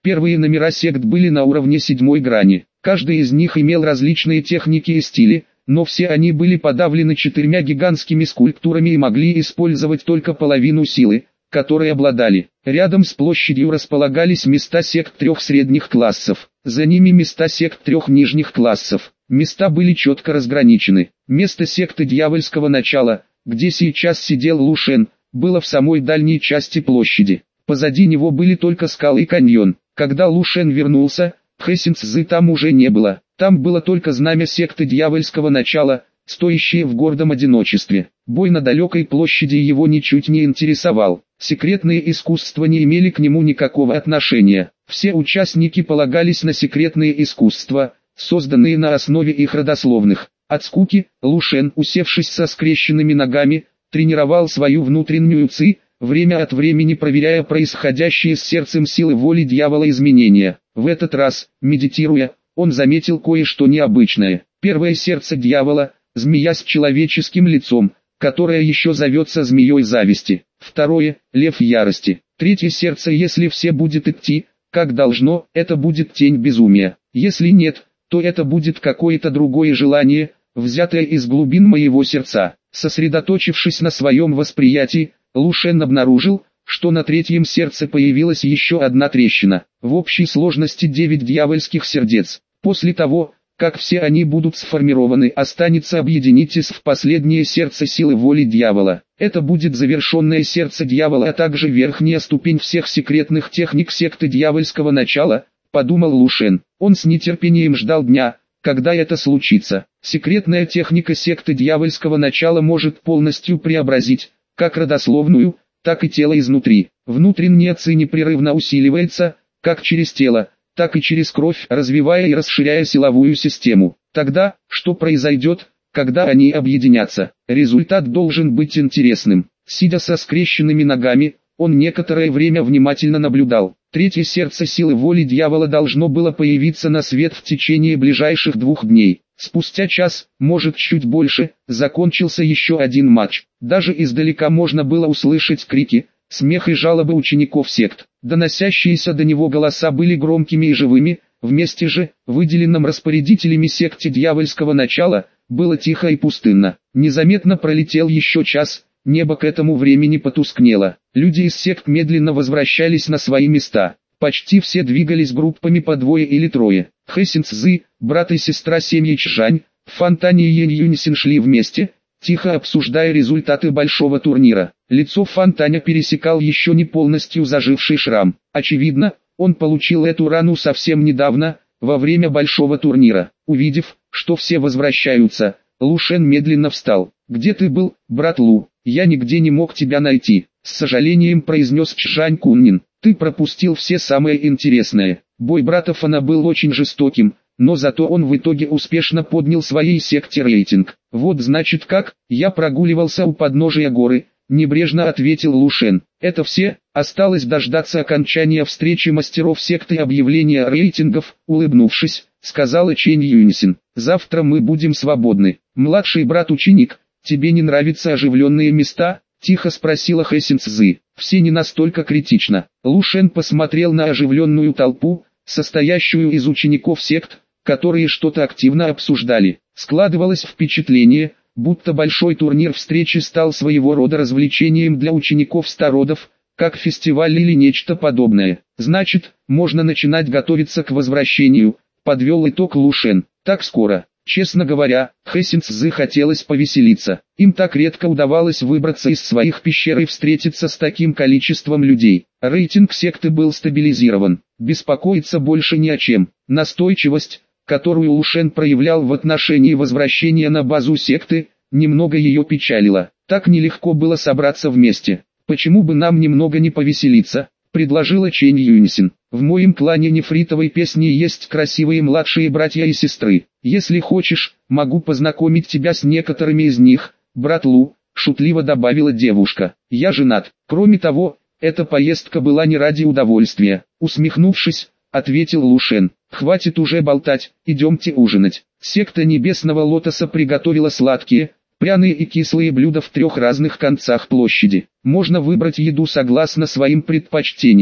Первые номера сект были на уровне 7-й грани. Каждый из них имел различные техники и стили, но все они были подавлены 4 гигантскими скульптурами и могли использовать только половину силы, которой обладали. Рядом с площадью располагались места сект 3 средних классов, за ними места сект 3 нижних классов. Места были четко разграничены. Место секты дьявольского начала, где сейчас сидел Лу Шен, было в самой дальней части площади. Позади него были только скалы и каньон. Когда Лу Шен вернулся, Хэ Синь-Цзы там уже не было. Там было только знамя секты дьявольского начала, стоящее в гордом одиночестве. Бой на далекой площади его ничуть не интересовал. Секретные искусства не имели к нему никакого отношения. Все участники полагались на секретные искусства, созданные на основе их родословных. От скуки, Лу Шен, усевшись со скрещенными ногами, тренировал свою внутреннюю ци, время от времени проверяя происходящие с сердцем силы воли дьявола изменения. В этот раз, медитируя, он заметил кое-что необычное. Первое сердце дьявола, змея с человеческим лицом, которая еще зовется змеей зависти. Второе, лев ярости. Третье сердце, если все будет идти, как должно, это будет тень безумия. Если нет, то это будет какое-то другое желание, взятое из глубин моего сердца. Сосредоточившись на своем восприятии, Лу Шен обнаружил, что на третьем сердце появилась еще одна трещина. В общей сложности 9 дьявольских сердец. После того, как все они будут сформированы, останется объединить их в последнее сердце силы воли дьявола. Это будет завершенное сердце дьявола, а также верхняя ступень всех секретных техник секты дьявольского начала, подумал Лу Шен. Он с нетерпением ждал дня, когда это случится. Секретная техника секты дьявольского начала может полностью преобразить, как родословную, так и тело изнутри. Внутренняя ци непрерывно усиливается, как через тело, так и через кровь, развивая и расширяя силовую систему. Тогда, что произойдет, когда они объединятся? Результат должен быть интересным. Сидя со скрещенными ногами, он некоторое время внимательно наблюдал. Третье сердце силы воли дьявола должно было появиться на свет в течение ближайших 2 дней. Спустя час, может чуть больше, закончился еще один матч. Даже издалека можно было услышать крики, смех и жалобы учеников сект. Доносящиеся до него голоса были громкими и живыми, вместе же, выделенном распорядителями секты дьявольского начала, было тихо и пустынно. Незаметно пролетел еще час, небо к этому времени потускнело. Люди из сект медленно возвращались на свои места. Почти все двигались группами по 2 или 3. Хэ Синь-Цзы, брат и сестра семьи Чжань, Фан Тань и Янь Юньсин шли вместе, тихо обсуждая результаты большого турнира. Лицо Фан Таня пересекал еще не полностью заживший шрам. Очевидно, он получил эту рану совсем недавно, во время большого турнира. Увидев, что все возвращаются, Лу Шен медленно встал. «Где ты был, брат Лу? Я нигде не мог тебя найти», — с сожалением произнес Чжань Куннин. «Ты пропустил все самое интересное. Бой брата Фана был очень жестоким, но зато он в итоге успешно поднял своей секте рейтинг». «Вот значит как, я прогуливался у подножия горы», — небрежно ответил Лу Шен. «Это все, осталось дождаться окончания встречи мастеров секты и объявления рейтингов», — улыбнувшись, сказала Чэнь Юньсин. «Завтра мы будем свободны. Младший брат-ученик, тебе не нравятся оживленные места?» — тихо спросила Хэ Синь-Цзы. «Все не настолько критично». Лу Шен посмотрел на оживленную толпу, состоящую из учеников сект, которые что-то активно обсуждали. Складывалось впечатление, будто большой турнир встречи стал своего рода развлечением для учеников стародов, как фестиваль или нечто подобное. «Значит, можно начинать готовиться к возвращению», — подвел итог Лу Шен. «Так скоро». Честно говоря, Хэ Синь-Цзы хотелось повеселиться. Им так редко удавалось выбраться из своих пещер и встретиться с таким количеством людей. Рейтинг секты был стабилизирован. Беспокоиться больше ни о чем. Настойчивость, которую Лу Шен проявлял в отношении возвращения на базу секты, немного ее печалила. Так нелегко было собраться вместе. «Почему бы нам немного не повеселиться?» — предложила Чэнь Юньсин. «В моем клане нефритовой песни есть красивые младшие братья и сестры. Если хочешь, могу познакомить тебя с некоторыми из них, брат Лу», — шутливо добавила девушка. «Я женат. Кроме того, эта поездка была не ради удовольствия», — усмехнувшись, ответил Лу Шен. «Хватит уже болтать, идемте ужинать». Секта Небесного Лотоса приготовила сладкие, пряные и кислые блюда в 3 разных концах площади. Можно выбрать еду согласно своим предпочтениям.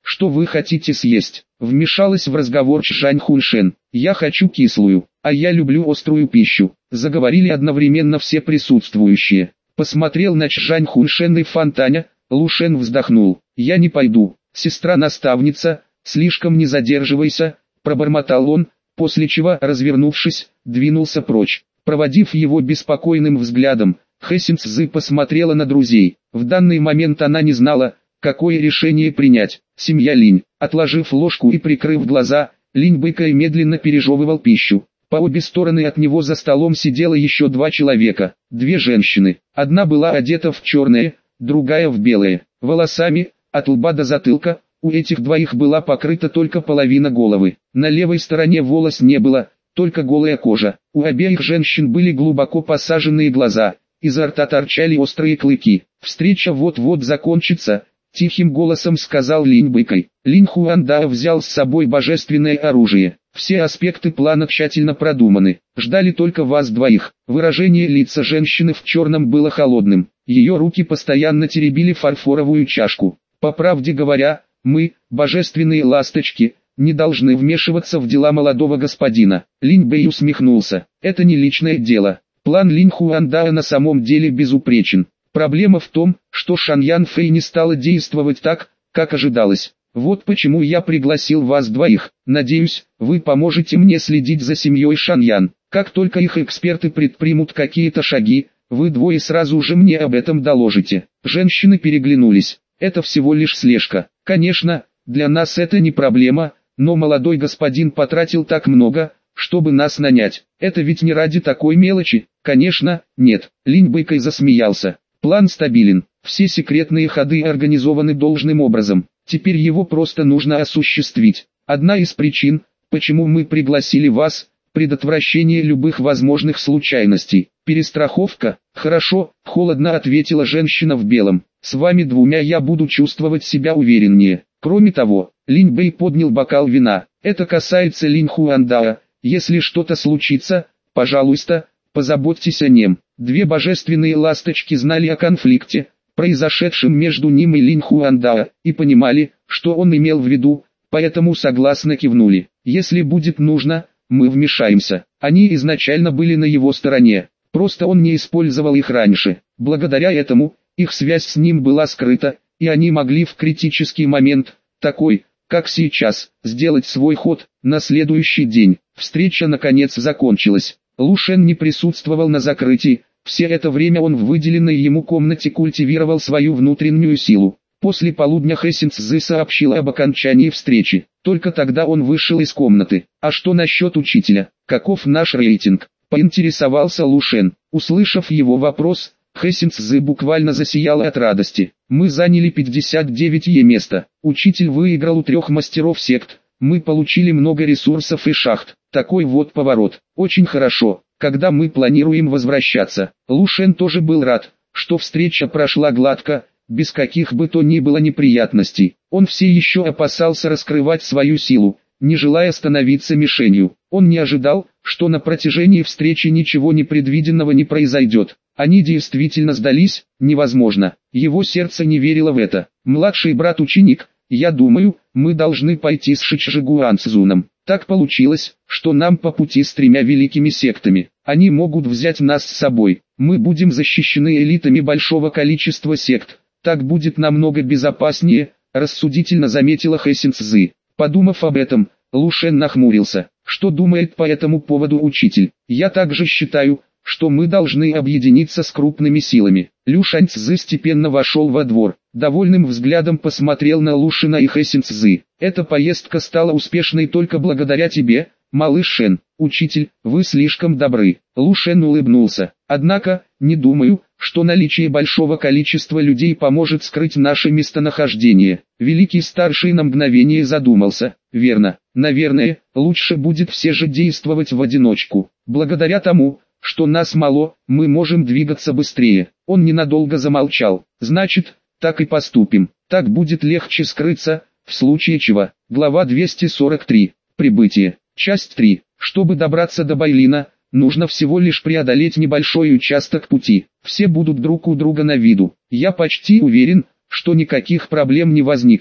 что вы хотите съесть? Вмешалась в разговор Чжань Хуншен. Я хочу кислую, а я люблю острую пищу. Заговорили одновременно все присутствующие. Посмотрел на Чжань Хуншен и Фантаня, Лушен вздохнул. Я не пойду, сестра-наставница, слишком не задерживайся, пробормотал он, после чего, развернувшись, двинулся прочь. Проводив его беспокойным взглядом, Хэ Синцзы посмотрела на друзей. В данный момент она не знала, какое решение принять. Семья Линь, отложив ложку и прикрыв глаза, Линь Бэйкай медленно пережевывал пищу. По обе стороны от него за столом сидело еще два человека, две женщины. Одна была одета в черное, другая в белое. Волосами, от лба до затылка, у этих двоих была покрыта только половина головы. На левой стороне волос не было, только голая кожа. У обеих женщин были глубоко посаженные глаза, изо рта торчали острые клыки. «Встреча вот-вот закончится», — тихим голосом сказал Линь Бэйкай. Линь Хуандао взял с собой божественное оружие. Все аспекты плана тщательно продуманы. Ждали только вас двоих. Выражение лица женщины в черном было холодным. Ее руки постоянно теребили фарфоровую чашку. По правде говоря, мы, божественные ласточки, не должны вмешиваться в дела молодого господина. Линь Бэй усмехнулся. Это не личное дело. План Линь Хуандао на самом деле безупречен. Проблема в том, что Шаньян Фэй не стала действовать так, как ожидалось. Вот почему я пригласил вас двоих. Надеюсь, вы поможете мне следить за семьей Шаньян. Как только их эксперты предпримут какие-то шаги, вы двое сразу же мне об этом доложите. Женщины переглянулись. Это всего лишь слежка. Конечно, для нас это не проблема, но молодой господин потратил так много, чтобы нас нанять. Это ведь не ради такой мелочи. Конечно, нет. Линь Бэйкай засмеялся. План стабилен. Все секретные ходы организованы должным образом. Теперь его просто нужно осуществить. Одна из причин, почему мы пригласили вас, предотвращение любых возможных случайностей. Перестраховка? Хорошо, холодно ответила женщина в белом. С вами двумя я буду чувствовать себя увереннее. Кроме того, Линь Бэй поднял бокал вина. Это касается Линь Хуандао. Если что-то случится, пожалуйста, позаботьтесь о нем. Две божественные ласточки знали о конфликте, произошедшем между ним и Линь Хуандао, и понимали, что он имел в виду, поэтому согласно кивнули. Если будет нужно, мы вмешаемся. Они изначально были на его стороне, просто он не использовал их раньше. Благодаря этому, их связь с ним была скрыта, и они могли в критический момент, такой, как сейчас, сделать свой ход. На следующий день, встреча наконец закончилась. Лушен не присутствовал на закрытии, все это время он в выделенной ему комнате культивировал свою внутреннюю силу. После полудня Хэ Синцзы сообщил об окончании встречи. Только тогда он вышел из комнаты. А что насчет учителя? Каков наш рейтинг? Поинтересовался Лушен. Услышав его вопрос, Хэ Синцзы буквально засиял от радости. Мы заняли 59-е место. Учитель выиграл у 3 мастеров сект. Мы получили много ресурсов и шахт. Такой вот поворот. Очень хорошо. Когда мы планируем возвращаться? Лушен тоже был рад, что встреча прошла гладко, без каких бы то ни было неприятностей. Он все еще опасался раскрывать свою силу, не желая становиться мишенью. Он не ожидал, что на протяжении встречи ничего непредвиденного не произойдет. Они действительно сдались, невозможно. Его сердце не верило в это. Младший брат-ученик, я думаю, мы должны пойти с Шичжигуанцзуном. Так получилось, что нам по пути с 3 великими сектами. Они могут взять нас с собой. Мы будем защищены элитами большого количества сект. Так будет намного безопаснее, рассудительно заметила Хэ Синцзы. Подумав об этом, Лушен нахмурился. Что думает по этому поводу учитель? Я также считаю, что мы должны объединиться с крупными силами. Лю Шаньцзы степенно вошел во двор. Довольным взглядом посмотрел на Лушена и Хэ Синцзы. Эта поездка стала успешной только благодаря тебе, малыш Шен. Учитель, вы слишком добры. Лушен улыбнулся. Однако, не думаю, что наличие большого количества людей поможет скрыть наше местонахождение. Великий старший на мгновение задумался. Верно, наверное, лучше будет все же действовать в одиночку. Благодаря тому, что нас мало, мы можем двигаться быстрее. Он ненадолго замолчал. Значит, так и поступим. Так будет легче скрыться, в случае чего. Глава 243. Прибытие. Часть 3. Чтобы добраться до Байлина, нужно всего лишь преодолеть небольшой участок пути. Все будут друг у друга на виду. Я почти уверен, что никаких проблем не возникнет.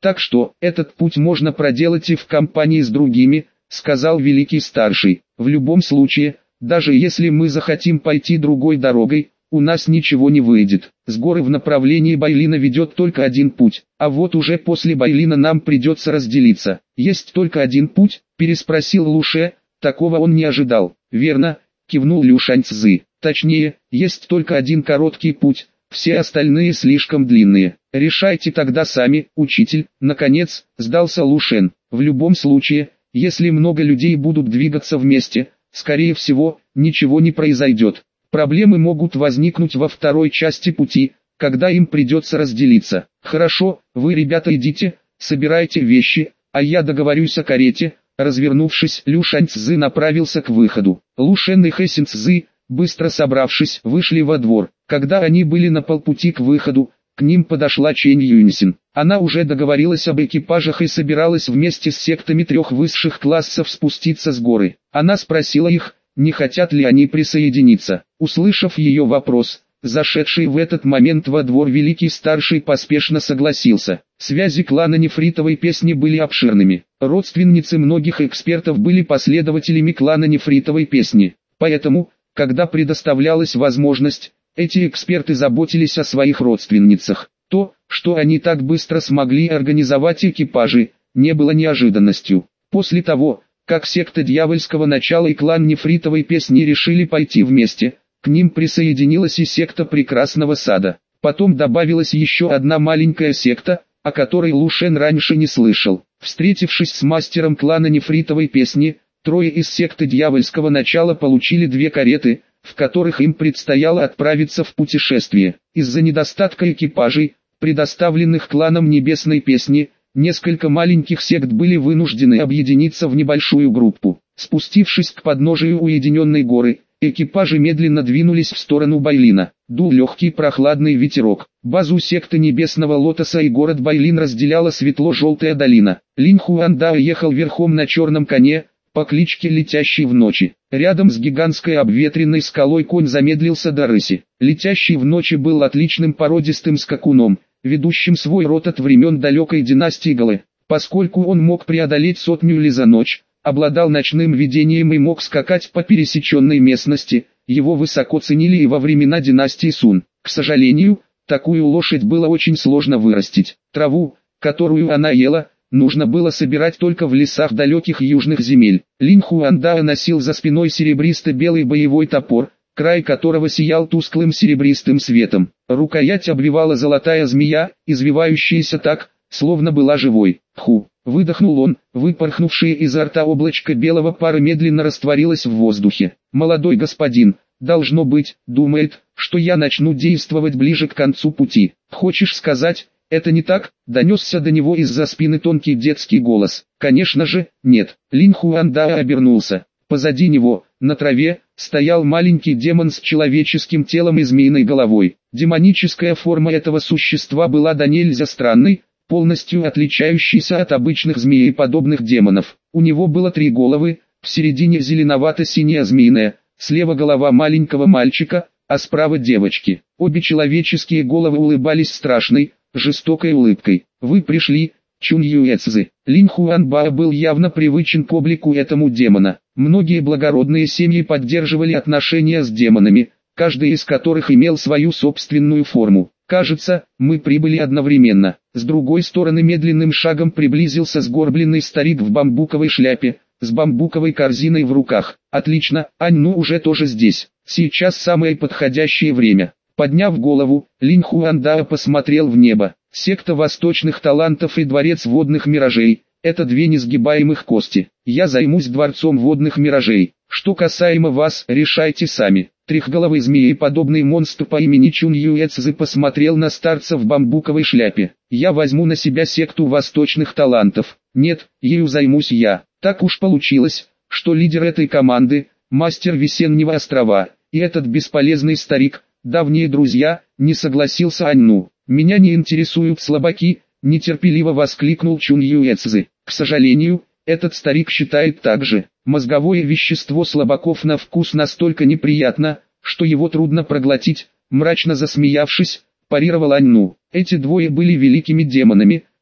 Так что, этот путь можно проделать и в компании с другими, сказал великий старший. В любом случае, даже если мы захотим пойти другой дорогой, у нас ничего не выйдет. С горы в направлении Байлина ведет только один путь, а вот уже после Байлина нам придется разделиться. Есть только один путь? Переспросил Луше, такого он не ожидал. Верно, кивнул Лю Шаньцзы. Точнее, есть только один короткий путь, все остальные слишком длинные. Решайте тогда сами, учитель. Наконец, сдался Лушен. В любом случае, если много людей будут двигаться вместе, скорее всего, ничего не произойдет. Проблемы могут возникнуть во второй части пути, когда им придется разделиться. Хорошо, вы, ребята, идите, собирайте вещи, а я договорюсь о карете. Развернувшись, Лю Шаньцзы направился к выходу. Лушен и Хэсинцзы, быстро собравшись, вышли во двор. Когда они были на полпути к выходу, к ним подошла Чэнь Юньсин. Она уже договорилась об экипажах и собиралась вместе с сектами 3 высших классов спуститься с горы. Она спросила их, не хотят ли они присоединиться. Услышав ее вопрос, зашедший в этот момент во двор великий старший поспешно согласился. Связи клана Нефритовой Песни были обширными. Родственницы многих экспертов были последователями клана Нефритовой Песни. Поэтому, когда предоставлялась возможность, эти эксперты заботились о своих родственницах. То, что они так быстро смогли организовать экипажи, не было неожиданностью. После того, как секта Дьявольского Начала и клан Нефритовой Песни решили пойти вместе, к ним присоединилась и секта Прекрасного Сада. Потом добавилась еще одна маленькая секта, о которой Лушен раньше не слышал. Встретившись с мастером клана Нефритовой Песни, 3 из секты Дьявольского Начала получили 2 кареты, в которых им предстояло отправиться в путешествие. Из-за недостатка экипажей, предоставленных кланом Небесной Песни, несколько маленьких сект были вынуждены объединиться в небольшую группу. Спустившись к подножию уединенной горы, экипажи медленно двинулись в сторону Байлина. Дул легкий прохладный ветерок. Базу секты Небесного Лотоса и город Байлин разделяла светло-желтая долина. Линь Хуанда ехал верхом на черном коне, по кличке Летящий в ночи. Рядом с гигантской обветренной скалой конь замедлился до рыси. Летящий в ночи был отличным породистым скакуном, ведущим свой род от времен далекой династии Галэ. Поскольку он мог преодолеть 100 ли за ночь, обладал ночным видением и мог скакать по пересеченной местности, его высоко ценили и во времена династии Сун. К сожалению, такую лошадь было очень сложно вырастить. Траву, которую она ела, нужно было собирать только в лесах далеких южных земель. Линь Хуанда носил за спиной серебристо-белый боевой топор, край которого сиял тусклым серебристым светом. Рукоять обвивала золотая змея, извивающаяся так, словно была живой. Ху! Выдохнул он, выпорхнувшее изо рта облачко белого пара медленно растворилось в воздухе. Молодой господин, должно быть, думает, что я начну действовать ближе к концу пути. Хочешь сказать, это не так? Донесся до него из-за спины тонкий детский голос. Конечно же, нет. Линь Хуанда обернулся. Позади него, на траве, стоял маленький демон с человеческим телом и змеиной головой. Демоническая форма этого существа была до нельзя странной, полностью отличающейся от обычных змееподобных демонов. У него было 3 головы, в середине зеленовато-синяя змеиная, слева голова маленького мальчика, а справа девочки. Обе человеческие головы улыбались страшной, жестокой улыбкой. «Вы пришли, Чунь Юэцзы». Линь Хуанба был явно привычен к облику этому демона. Многие благородные семьи поддерживали отношения с демонами, каждый из которых имел свою собственную форму. «Кажется, мы прибыли одновременно». С другой стороны медленным шагом приблизился сгорбленный старик в бамбуковой шляпе, с бамбуковой корзиной в руках. «Отлично, Аньну уже тоже здесь. Сейчас самое подходящее время». Подняв голову, Линь Хуанда посмотрел в небо. Секта восточных талантов и дворец водных миражей – это 2 несгибаемых кости. Я займусь дворцом водных миражей. Что касаемо вас, решайте сами. Трехголовый змееподобный монстр по имени Чунь Юэцзы посмотрел на старца в бамбуковой шляпе. Я возьму на себя секту восточных талантов. Нет, ею займусь я. Так уж получилось, что лидер этой команды – мастер Весеннего острова, и этот бесполезный старик – давние друзья, не согласился Аньну. «Меня не интересуют слабаки», – нетерпеливо воскликнул Чунь Юэцзы. «К сожалению, этот старик считает так же. Мозговое вещество слабаков на вкус настолько неприятно, что его трудно проглотить», – мрачно засмеявшись, парировал Аньну. Эти двое были великими демонами,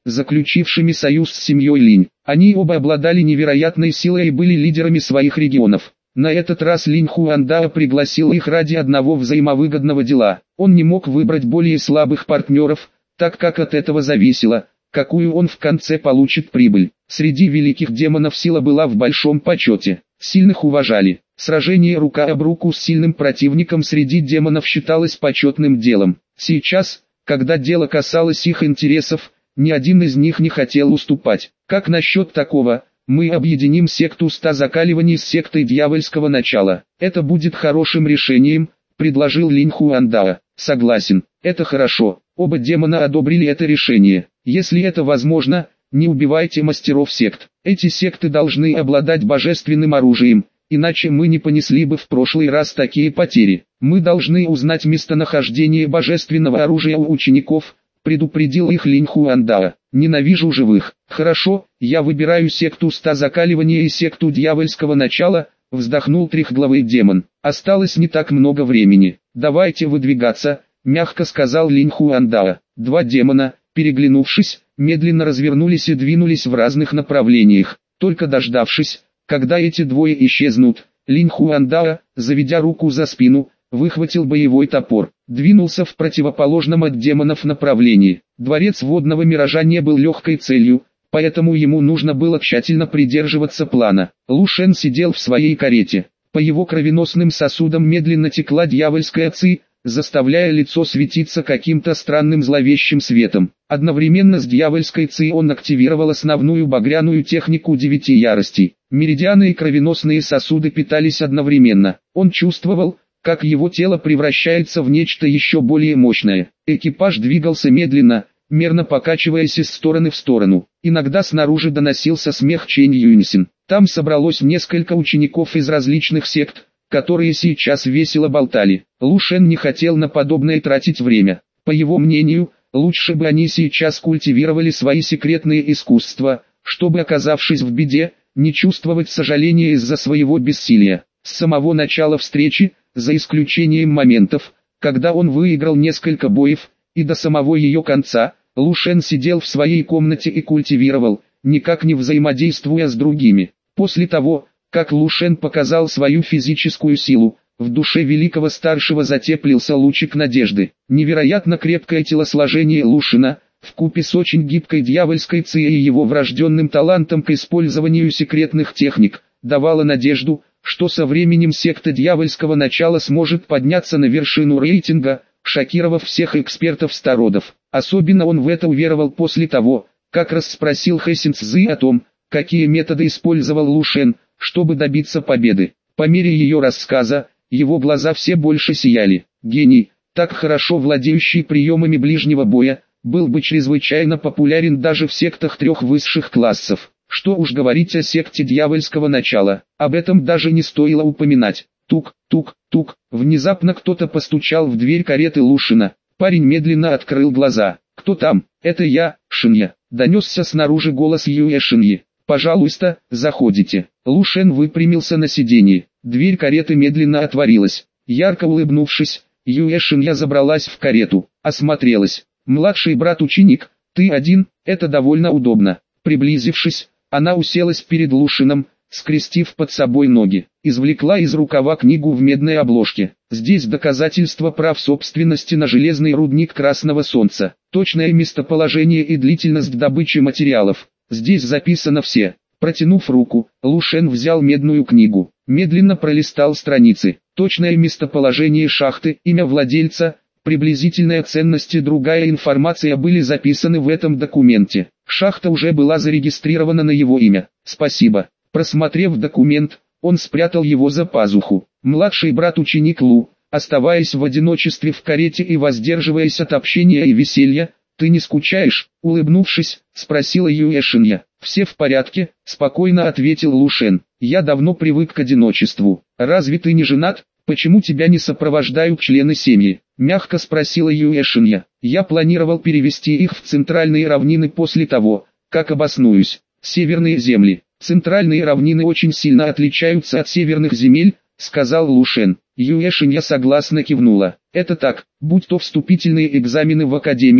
заключившими союз с семьей Линь. Они оба обладали невероятной силой и были лидерами своих регионов. На этот раз Линь Хуандао пригласил их ради одного взаимовыгодного дела. Он не мог выбрать более слабых партнеров, так как от этого зависело, какую он в конце получит прибыль. Среди великих демонов сила была в большом почете. Сильных уважали. Сражение рука об руку с сильным противником среди демонов считалось почетным делом. Сейчас, когда дело касалось их интересов, ни один из них не хотел уступать. Как насчет такого? Мы объединим секту 100 закаливаний с сектой дьявольского начала. Это будет хорошим решением, предложил Линь Хуандао. Согласен, это хорошо. Оба демона одобрили это решение. Если это возможно, не убивайте мастеров сект. Эти секты должны обладать божественным оружием, иначе мы не понесли бы в прошлый раз такие потери. Мы должны узнать местонахождение божественного оружия у учеников, предупредил их Линь Хуандао. Ненавижу живых. Хорошо, я выбираю секту 100 закаливания и секту дьявольского начала, вздохнул трехглавый демон. Осталось не так много времени. Давайте выдвигаться, мягко сказал Линь Хуандао. Два демона, переглянувшись, медленно развернулись и двинулись в разных направлениях. Только дождавшись, когда эти двое исчезнут, Линь Хуандао, заведя руку за спину, выхватил боевой топор, двинулся в противоположном от демонов направлении. Дворец водного миража не был легкой целью, поэтому ему нужно было тщательно придерживаться плана. Лу Шен сидел в своей карете. По его кровеносным сосудам медленно текла дьявольская ци, заставляя лицо светиться каким-то странным зловещим светом. Одновременно с дьявольской ци он активировал основную багряную технику 9 яростей. Меридианы и кровеносные сосуды питались одновременно. Он чувствовал, как его тело превращается в нечто еще более мощное. Экипаж двигался медленно, мерно покачиваясь из стороны в сторону. Иногда снаружи доносился смех Чэнь Юньсин. Там собралось несколько учеников из различных сект, которые сейчас весело болтали. Лу Шен не хотел на подобное тратить время. По его мнению, лучше бы они сейчас культивировали свои секретные искусства, чтобы, оказавшись в беде, не чувствовать сожаления из-за своего бессилия. С самого начала встречи, за исключением моментов, когда он выиграл несколько боев, и до самого ее конца, Лу Шен сидел в своей комнате и культивировал, никак не взаимодействуя с другими. После того, как Лу Шен показал свою физическую силу, в душе великого старшего затеплился лучик надежды. Невероятно крепкое телосложение Лу Шена, вкупе с очень гибкой дьявольской ци и его врожденным талантом к использованию секретных техник, давало надежду, что со временем секта дьявольского начала сможет подняться на вершину рейтинга, шокировав всех экспертов стародов. Особенно он в это уверовал после того, как расспросил Хэсин Цзы о том, какие методы использовал Лу Шен, чтобы добиться победы. По мере ее рассказа, его глаза все больше сияли. Гений, так хорошо владеющий приемами ближнего боя, был бы чрезвычайно популярен даже в сектах 3 высших классов. Что уж говорить о секте дьявольского начала, об этом даже не стоило упоминать. Тук, тук, тук, внезапно кто-то постучал в дверь кареты Лу Шена. Парень медленно открыл глаза. «Кто там?» «Это я, Шинья», — донесся снаружи голос Юэ Шиньи. «Пожалуйста, заходите». Лу Шен выпрямился на сиденье. Дверь кареты медленно отворилась. Ярко улыбнувшись, Юэ Шинья забралась в карету, осмотрелась. «Младший брат-ученик, ты один, это довольно удобно». Приблизившись, она уселась перед Лу Шеном, скрестив под собой ноги, извлекла из рукава книгу в медной обложке. Здесь доказательства прав собственности на железный рудник Красного Солнца, точное местоположение и длительность добычи материалов. Здесь записано все. Протянув руку, Лу Шен взял медную книгу, медленно пролистал страницы. Точное местоположение шахты, имя владельца, приблизительная ценность и другая информация были записаны в этом документе. Шахта уже была зарегистрирована на его имя. Спасибо. Просмотрев документ, он спрятал его за пазуху. Младший брат-ученик Лу, оставаясь в одиночестве в карете и воздерживаясь от общения и веселья, «Ты не скучаешь?» — улыбнувшись, спросила Юэ Шинья. «Все в порядке», — спокойно ответил Лу Шен. «Я давно привык к одиночеству. Разве ты не женат? Почему тебя не сопровождают члены семьи?» — мягко спросила Юэ Шинья. «Я планировал перевести их в центральные равнины после того, как обоснуюсь. Северные земли. Центральные равнины очень сильно отличаются от северных земель», — сказал Лу Шен. Юэ Шинья согласно кивнула. «Это так, будь то вступительные экзамены в академию,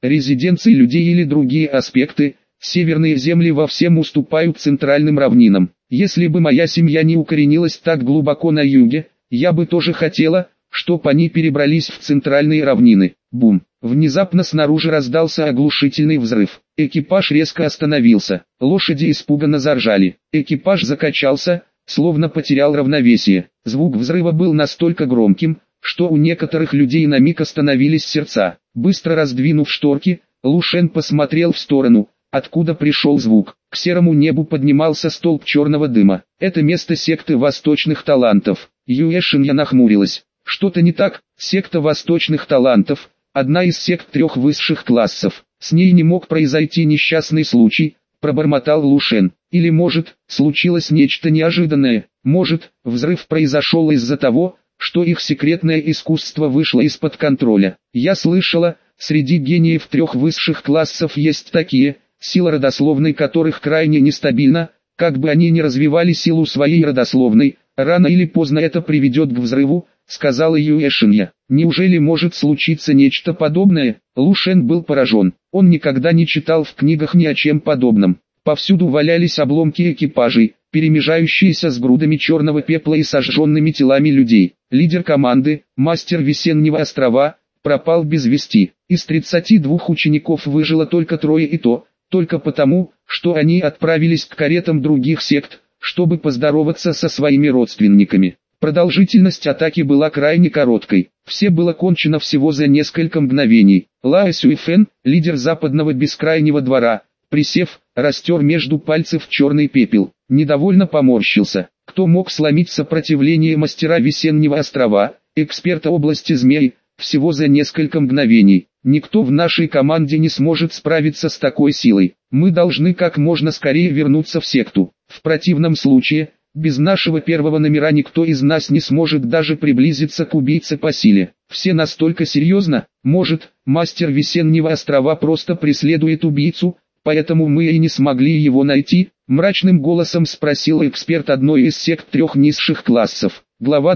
резиденции людей или другие аспекты, северные земли во всем уступают центральным равнинам. Если бы моя семья не укоренилась так глубоко на юге, я бы тоже хотела, чтоб они перебрались в центральные равнины. Бум! Внезапно снаружи раздался оглушительный взрыв. Экипаж резко остановился. Лошади испуганно заржали. Экипаж закачался, словно потерял равновесие. Звук взрыва был настолько громким, что у некоторых людей на миг остановились сердца. Быстро раздвинув шторки, Лу Шен посмотрел в сторону, откуда пришел звук. К серому небу поднимался столб черного дыма. Это место секты восточных талантов. Юэшинья нахмурилась. Что-то не так. Секта восточных талантов – одна из сект 3 высших классов. С ней не мог произойти несчастный случай, пробормотал Лу Шен. Или может, случилось нечто неожиданное. Может, взрыв произошел из-за того, что их секретное искусство вышло из-под контроля. Я слышала, среди гениев 3 высших классов есть такие, сила родословной которых крайне нестабильна. Как бы они ни развивали силу своей родословной, рано или поздно это приведет к взрыву, сказала Юэшинья. Неужели может случиться нечто подобное? Лу Шен был поражен. Он никогда не читал в книгах ни о чем подобном. Повсюду валялись обломки экипажей, перемежающиеся с грудами черного пепла и сожженными телами людей. Лидер команды, мастер Весеннего острова, пропал без вести. Из 32 учеников выжило только 3, и то только потому, что они отправились к каретам других сект, чтобы поздороваться со своими родственниками. Продолжительность атаки была крайне короткой. Все было кончено всего за несколько мгновений. Лао Сюйфэн, лидер западного бескрайнего двора, присев, растер между пальцев черный пепел. Недовольно поморщился. Кто мог сломить сопротивление мастера Весеннего острова, эксперта области змей, всего за несколько мгновений? Никто в нашей команде не сможет справиться с такой силой. Мы должны как можно скорее вернуться в секту. В противном случае, без нашего первого номера никто из нас не сможет даже приблизиться к убийце по силе. Все настолько серьезно? Может, мастер Весеннего острова просто преследует убийцу, поэтому мы и не смогли его найти? Мрачным голосом спросил эксперт одной из сект 3 низших классов. Глава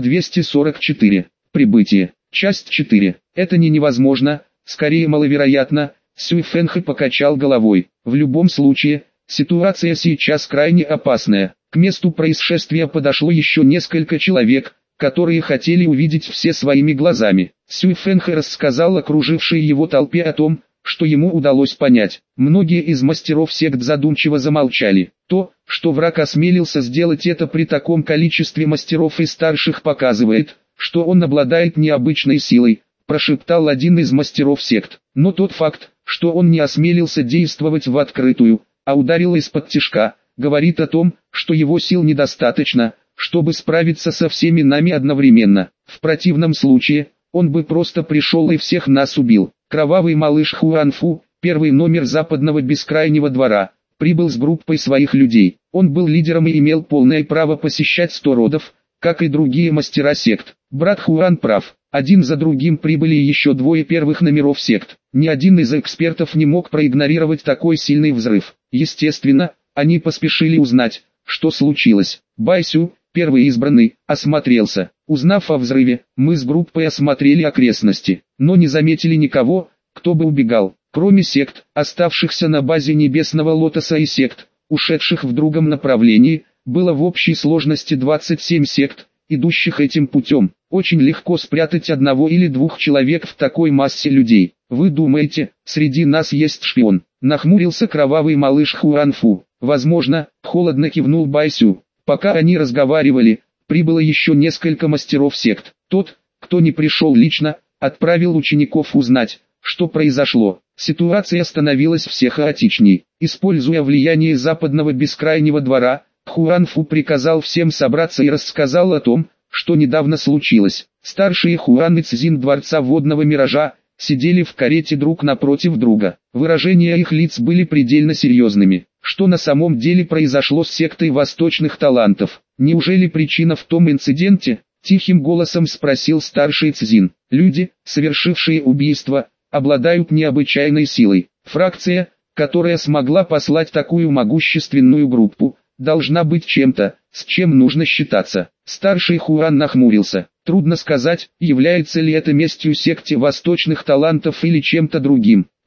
244. Прибытие. Часть 4. Это не невозможно, скорее маловероятно. Сюй Фэнхэ покачал головой. В любом случае, ситуация сейчас крайне опасная. К месту происшествия подошло еще несколько человек, которые хотели увидеть все своими глазами. Сюй Фэнхэ рассказал окружившей его толпе о том, что ему удалось понять. Многие из мастеров сект задумчиво замолчали. То, что враг осмелился сделать это при таком количестве мастеров и старших, показывает, что он обладает необычной силой, прошептал один из мастеров сект. Но тот факт, что он не осмелился действовать в открытую, а ударил из-под тишка, говорит о том, что его сил недостаточно, чтобы справиться со всеми нами одновременно. В противном случае, он бы просто пришел и всех нас убил. Кровавый малыш Хуанфу, первый номер западного бескрайнего двора, прибыл с группой своих людей. Он был лидером и имел полное право посещать 100 родов, как и другие мастера сект. Брат Хуан прав. Один за другим прибыли еще 2 первых номеров сект. Ни один из экспертов не мог проигнорировать такой сильный взрыв. Естественно, они поспешили узнать, что случилось. Байсю, первый избранный, осмотрелся. Узнав о взрыве, мы с группой осмотрели окрестности, но не заметили никого, кто бы убегал. Кроме сект, оставшихся на базе Небесного Лотоса, и сект, ушедших в другом направлении, было в общей сложности 27 сект, идущих этим путем. Очень легко спрятать 1 или 2 человек в такой массе людей. Вы думаете, среди нас есть шпион? Нахмурился кровавый малыш Хуанфу. Возможно, холодно кивнул Байсю. Пока они разговаривали, прибыло еще несколько мастеров сект. Тот, кто не пришел лично, отправил учеников узнать, что произошло. Ситуация становилась все хаотичней. Используя влияние западного бескрайнего двора, Хуанфу приказал всем собраться и рассказал о том, что недавно случилось. Старшие Хуан и Цзин Дворца Водного Миража сидели в карете друг напротив друга. Выражения их лиц были предельно серьезными. Что на самом деле произошло с сектой восточных талантов? Неужели причина в том инциденте? Тихим голосом спросил старший Цзин. Люди, совершившие убийство, обладают необычайной силой. Фракция, которая смогла послать такую могущественную группу, должна быть чем-то, с чем нужно считаться. Старший Хуан нахмурился. Трудно сказать, является ли это местью секте восточных талантов или чем-то другим.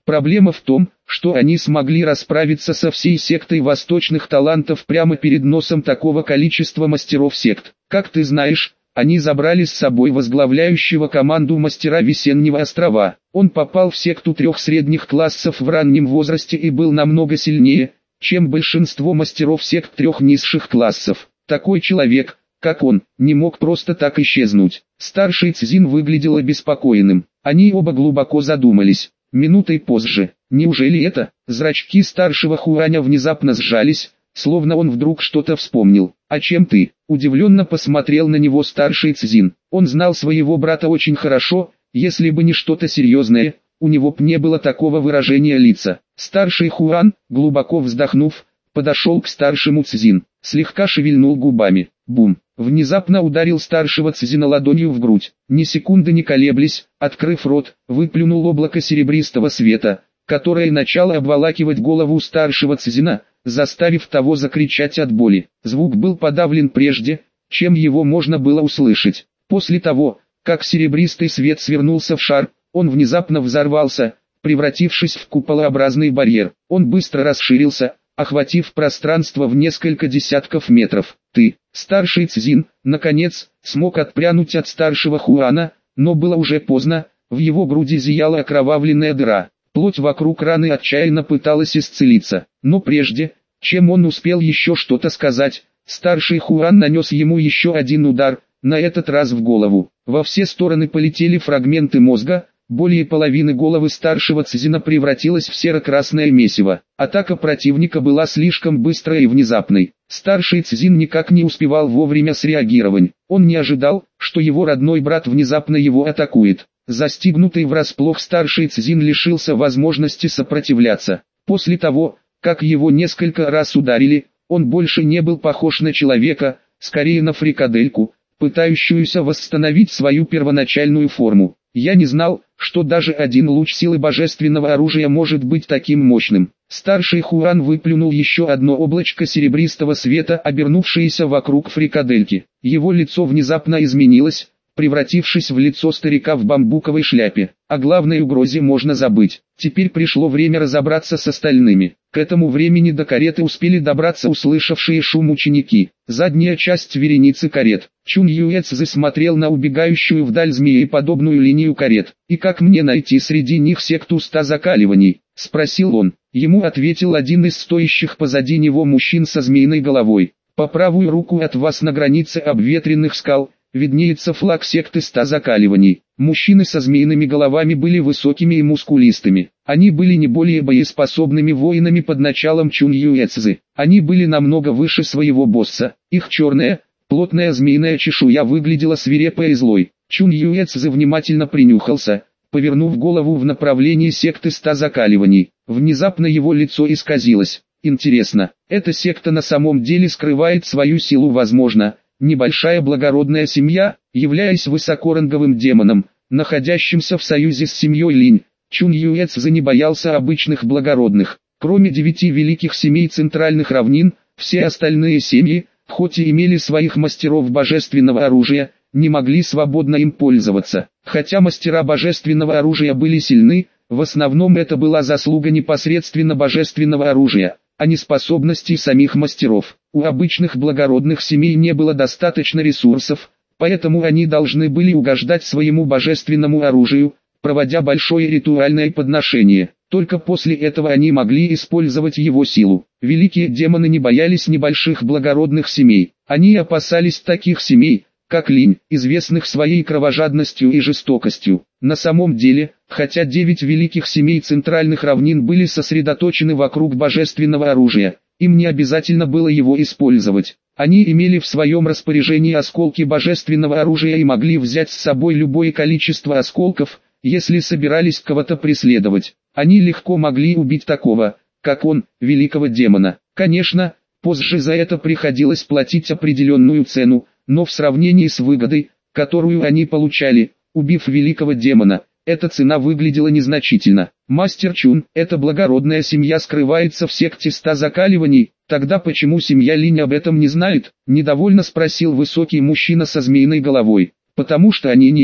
Проблема в том, что они смогли расправиться со всей сектой восточных талантов прямо перед носом такого количества мастеров сект. Как ты знаешь, они забрали с собой возглавляющего команду мастера Весеннего острова. Он попал в секту 3 средних классов в раннем возрасте и был намного сильнее, чем большинство мастеров сект 3 низших классов. Такой человек, как он, не мог просто так исчезнуть. Старший Цзин выглядел обеспокоенным. Они оба глубоко задумались. Минутой позже, неужели это? Зрачки старшего Хуаня внезапно сжались, словно он вдруг что-то вспомнил. «А чем ты?» – удивленно посмотрел на него старший Цзин. Он знал своего брата очень хорошо, если бы не что-то серьезное, у него б не было такого выражения лица. Старший Хуан, глубоко вздохнув, подошел к старшему Цзин, слегка шевельнул губами. Бум! Внезапно ударил старшего Цзина ладонью в грудь. Ни секунды не колеблясь, открыв рот, выплюнул облако серебристого света, которое начало обволакивать голову старшего Цзина, заставив того закричать от боли. Звук был подавлен прежде, чем его можно было услышать. После того, как серебристый свет свернулся в шар, он внезапно взорвался, превратившись в куполообразный барьер. Он быстро расширился, охватив пространство в несколько десятков метров. Ты, старший Цзин, наконец, смог отпрянуть от старшего Хуана, но было уже поздно, в его груди зияла окровавленная дыра. Плоть вокруг раны отчаянно пыталась исцелиться, но прежде, чем он успел еще что-то сказать, старший Хуан нанес ему еще один удар, на этот раз в голову. Во все стороны полетели фрагменты мозга, более половины головы старшего Цзина превратилась в серо-красное месиво. Атака противника была слишком быстрой и внезапной. Старший Цзин никак не успевал вовремя среагировать. Он не ожидал, что его родной брат внезапно его атакует. Застигнутый врасплох старший Цзин лишился возможности сопротивляться. После того, как его несколько раз ударили, он больше не был похож на человека, скорее на фрикадельку, пытающуюся восстановить свою первоначальную форму. Я не знал, что даже один луч силы божественного оружия может быть таким мощным. Старший Хуан выплюнул еще одно облачко серебристого света, обернувшееся вокруг фрикадельки. Его лицо внезапно изменилось, превратившись в лицо старика в бамбуковой шляпе. О главной угрозе можно забыть. Теперь пришло время разобраться с остальными. К этому времени до кареты успели добраться услышавшие шум ученики. Задняя часть вереницы карет. Чунь Юэцзы смотрел на убегающую вдаль змееподобную линию карет. «И как мне найти среди них секту 100 закаливаний?» – спросил он. Ему ответил один из стоящих позади него мужчин со змеиной головой. «По правую руку от вас на границе обветренных скал виднеется флаг секты 100 закаливаний». Мужчины со змеиными головами были высокими и мускулистыми. Они были не более боеспособными воинами под началом Чунь Юэцзы. Они были намного выше своего босса. Их черная, плотная змеиная чешуя выглядела свирепой и злой. Чунь Юэцзы внимательно принюхался, повернув голову в направлении секты 100 закаливаний. Внезапно его лицо исказилось. Интересно, эта секта на самом деле скрывает свою силу? Возможно, небольшая благородная семья, являясь высокоранговым демоном, находящимся в союзе с семьей Линь, Чунь Юэцзы не боялся обычных благородных. Кроме 9 великих семей центральных равнин, все остальные семьи, хоть и имели своих мастеров божественного оружия, не могли свободно им пользоваться. Хотя мастера божественного оружия были сильны, в основном это была заслуга непосредственно божественного оружия, а не способностей самих мастеров. У обычных благородных семей не было достаточно ресурсов, поэтому они должны были угождать своему божественному оружию, проводя большое ритуальное подношение. Только после этого они могли использовать его силу. Великие демоны не боялись небольших благородных семей. Они опасались таких семей, как Линь, известных своей кровожадностью и жестокостью. На самом деле, хотя 9 великих семей центральных равнин были сосредоточены вокруг божественного оружия, им не обязательно было его использовать. Они имели в своем распоряжении осколки божественного оружия и могли взять с собой любое количество осколков, если собирались кого-то преследовать. Они легко могли убить такого, как он, великого демона. Конечно, позже за это приходилось платить определенную цену, но в сравнении с выгодой, которую они получали, убив великого демона, эта цена выглядела незначительно. Мастер Чун, эта благородная семья скрывается в секте 100 закаливаний, тогда почему семья Линь об этом не знает? Недовольно спросил высокий мужчина со змеиной головой. Потому что они не я.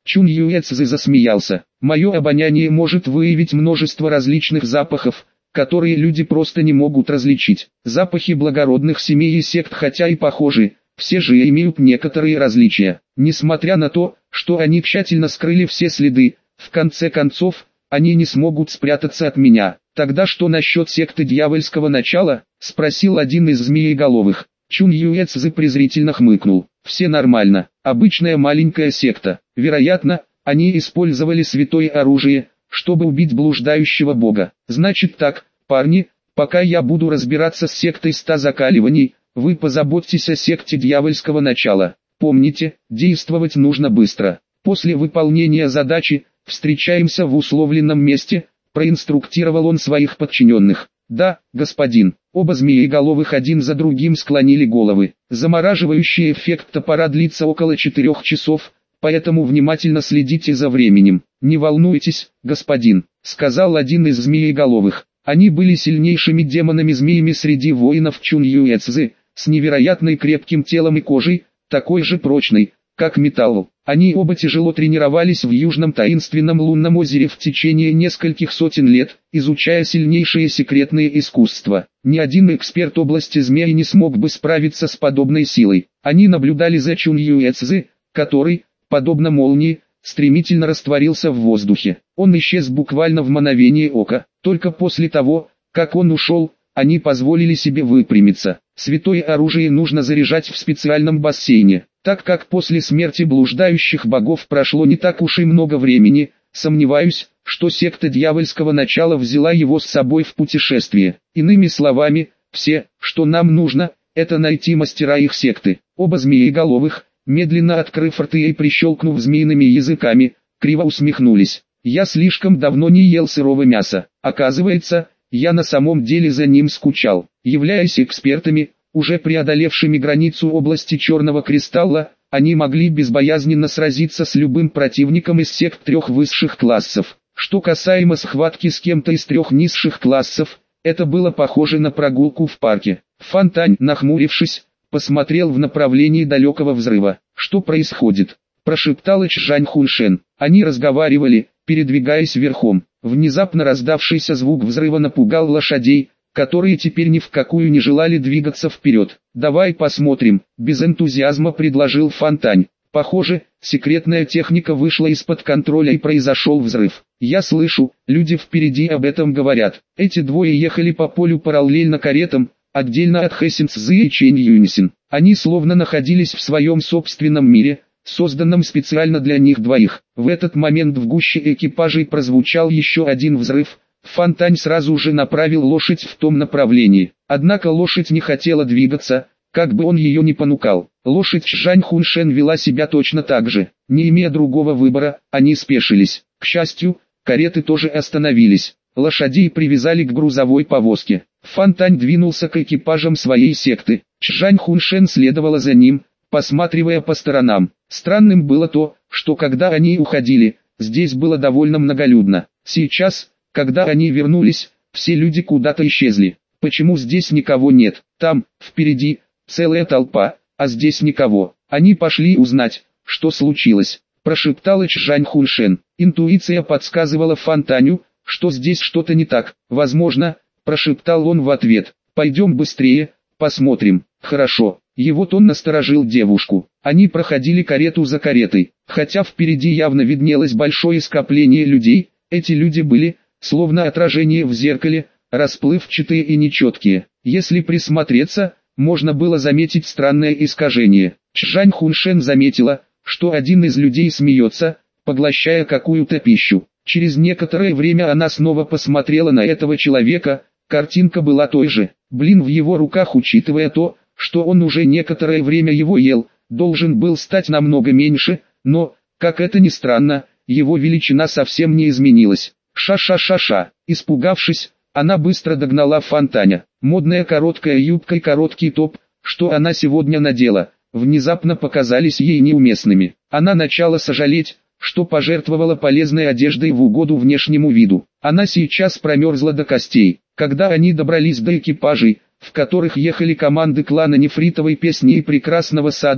Чун Юэцзы засмеялся. Мое обоняние может выявить множество различных запахов, которые люди просто не могут различить. Запахи благородных семей и сект хотя и похожи, все же имеют некоторые различия. Несмотря на то, что они тщательно скрыли все следы, в конце концов, они не смогут спрятаться от меня. Тогда что насчет секты дьявольского начала? Спросил один из змееголовых. Чун Юэцзы презрительно хмыкнул. Все нормально, обычная маленькая секта. Вероятно, они использовали святое оружие, чтобы убить блуждающего бога. Значит так, парни, пока я буду разбираться с сектой 100 закаливаний, вы позаботьтесь о секте дьявольского начала. Помните, действовать нужно быстро. После выполнения задачи, встречаемся в условленном месте, проинструктировал он своих подчиненных. Да, господин. Оба змееголовых один за другим склонили головы. Замораживающий эффект топора длится около 4 часов, поэтому внимательно следите за временем. Не волнуйтесь, господин, сказал один из змееголовых. Они были сильнейшими демонами-змеями среди воинов Чун Юэцзы, с невероятно крепким телом и кожей, такой же прочной, как металл. Они оба тяжело тренировались в южном таинственном лунном озере в течение нескольких сотен лет, изучая сильнейшие секретные искусства. Ни один эксперт области змей не смог бы справиться с подобной силой. Они наблюдали за Чун Юэцзы, который, подобно молнии, стремительно растворился в воздухе. Он исчез буквально в мгновение ока. Только после того, как он ушел, они позволили себе выпрямиться. Святое оружие нужно заряжать в специальном бассейне. Так как после смерти блуждающих богов прошло не так уж и много времени, сомневаюсь, что секта дьявольского начала взяла его с собой в путешествие. Иными словами, все, что нам нужно, это найти мастера их секты. Оба змееголовых, медленно открыв рты и прищелкнув змеиными языками, криво усмехнулись. Я слишком давно не ел сырого мяса. Оказывается, я на самом деле за ним скучал. Являясь экспертами, уже преодолевшими границу области Черного Кристалла, они могли безбоязненно сразиться с любым противником из сект 3 высших классов. Что касаемо схватки с кем-то из 3 низших классов, это было похоже на прогулку в парке. Фан Тань, нахмурившись, посмотрел в направлении далекого взрыва. «Что происходит?» – прошептал Чжань Хуншен. Они разговаривали, передвигаясь верхом. Внезапно раздавшийся звук взрыва напугал лошадей, которые теперь ни в какую не желали двигаться вперед. «Давай посмотрим», – без энтузиазма предложил Фан Тань. Похоже, секретная техника вышла из-под контроля и произошел взрыв. Я слышу, люди впереди об этом говорят. Эти двое ехали по полю параллельно каретам, отдельно от Хэсин Цзы и Чэнь Юнисин. Они словно находились в своем собственном мире, созданном специально для них двоих. В этот момент в гуще экипажей прозвучал еще один взрыв. Фан Тань сразу же направил лошадь в том направлении. Однако лошадь не хотела двигаться, как бы он ее ни понукал. Лошадь Чжань Хуншен вела себя точно так же. Не имея другого выбора, они спешились. К счастью, кареты тоже остановились. Лошадей привязали к грузовой повозке. Фан Тань двинулся к экипажам своей секты. Чжань Хуншен следовала за ним, посматривая по сторонам. Странным было то, что когда они уходили, здесь было довольно многолюдно. Сейчас, когда они вернулись, все люди куда-то исчезли. Почему здесь никого нет? Там, впереди, целая толпа, а здесь никого. Они пошли узнать, что случилось, прошептала Чжань Хуншен. Интуиция подсказывала Фан Таню, что здесь что-то не так. Возможно, прошептал он в ответ. Пойдем быстрее, посмотрим. Хорошо. Его тон насторожил девушку. Они проходили карету за каретой. Хотя впереди явно виднелось большое скопление людей, эти люди были, словно отражение в зеркале, расплывчатые и нечеткие. Если присмотреться, можно было заметить странное искажение. Чжань Хуншен заметила, что один из людей смеется, поглощая какую-то пищу. Через некоторое время она снова посмотрела на этого человека, картинка была той же. Блин в его руках, учитывая то, что он уже некоторое время его ел, должен был стать намного меньше, но, как это ни странно, его величина совсем не изменилась. Ша-ша-ша-ша. Испугавшись, она быстро догнала Фан Таня. Модная короткая юбка и короткий топ, что она сегодня надела, внезапно показались ей неуместными. Она начала сожалеть, что пожертвовала полезной одеждой в угоду внешнему виду. Она сейчас промерзла до костей. Когда они добрались до экипажей, в которых ехали команды клана Нефритовой Песни и Прекрасного Сада,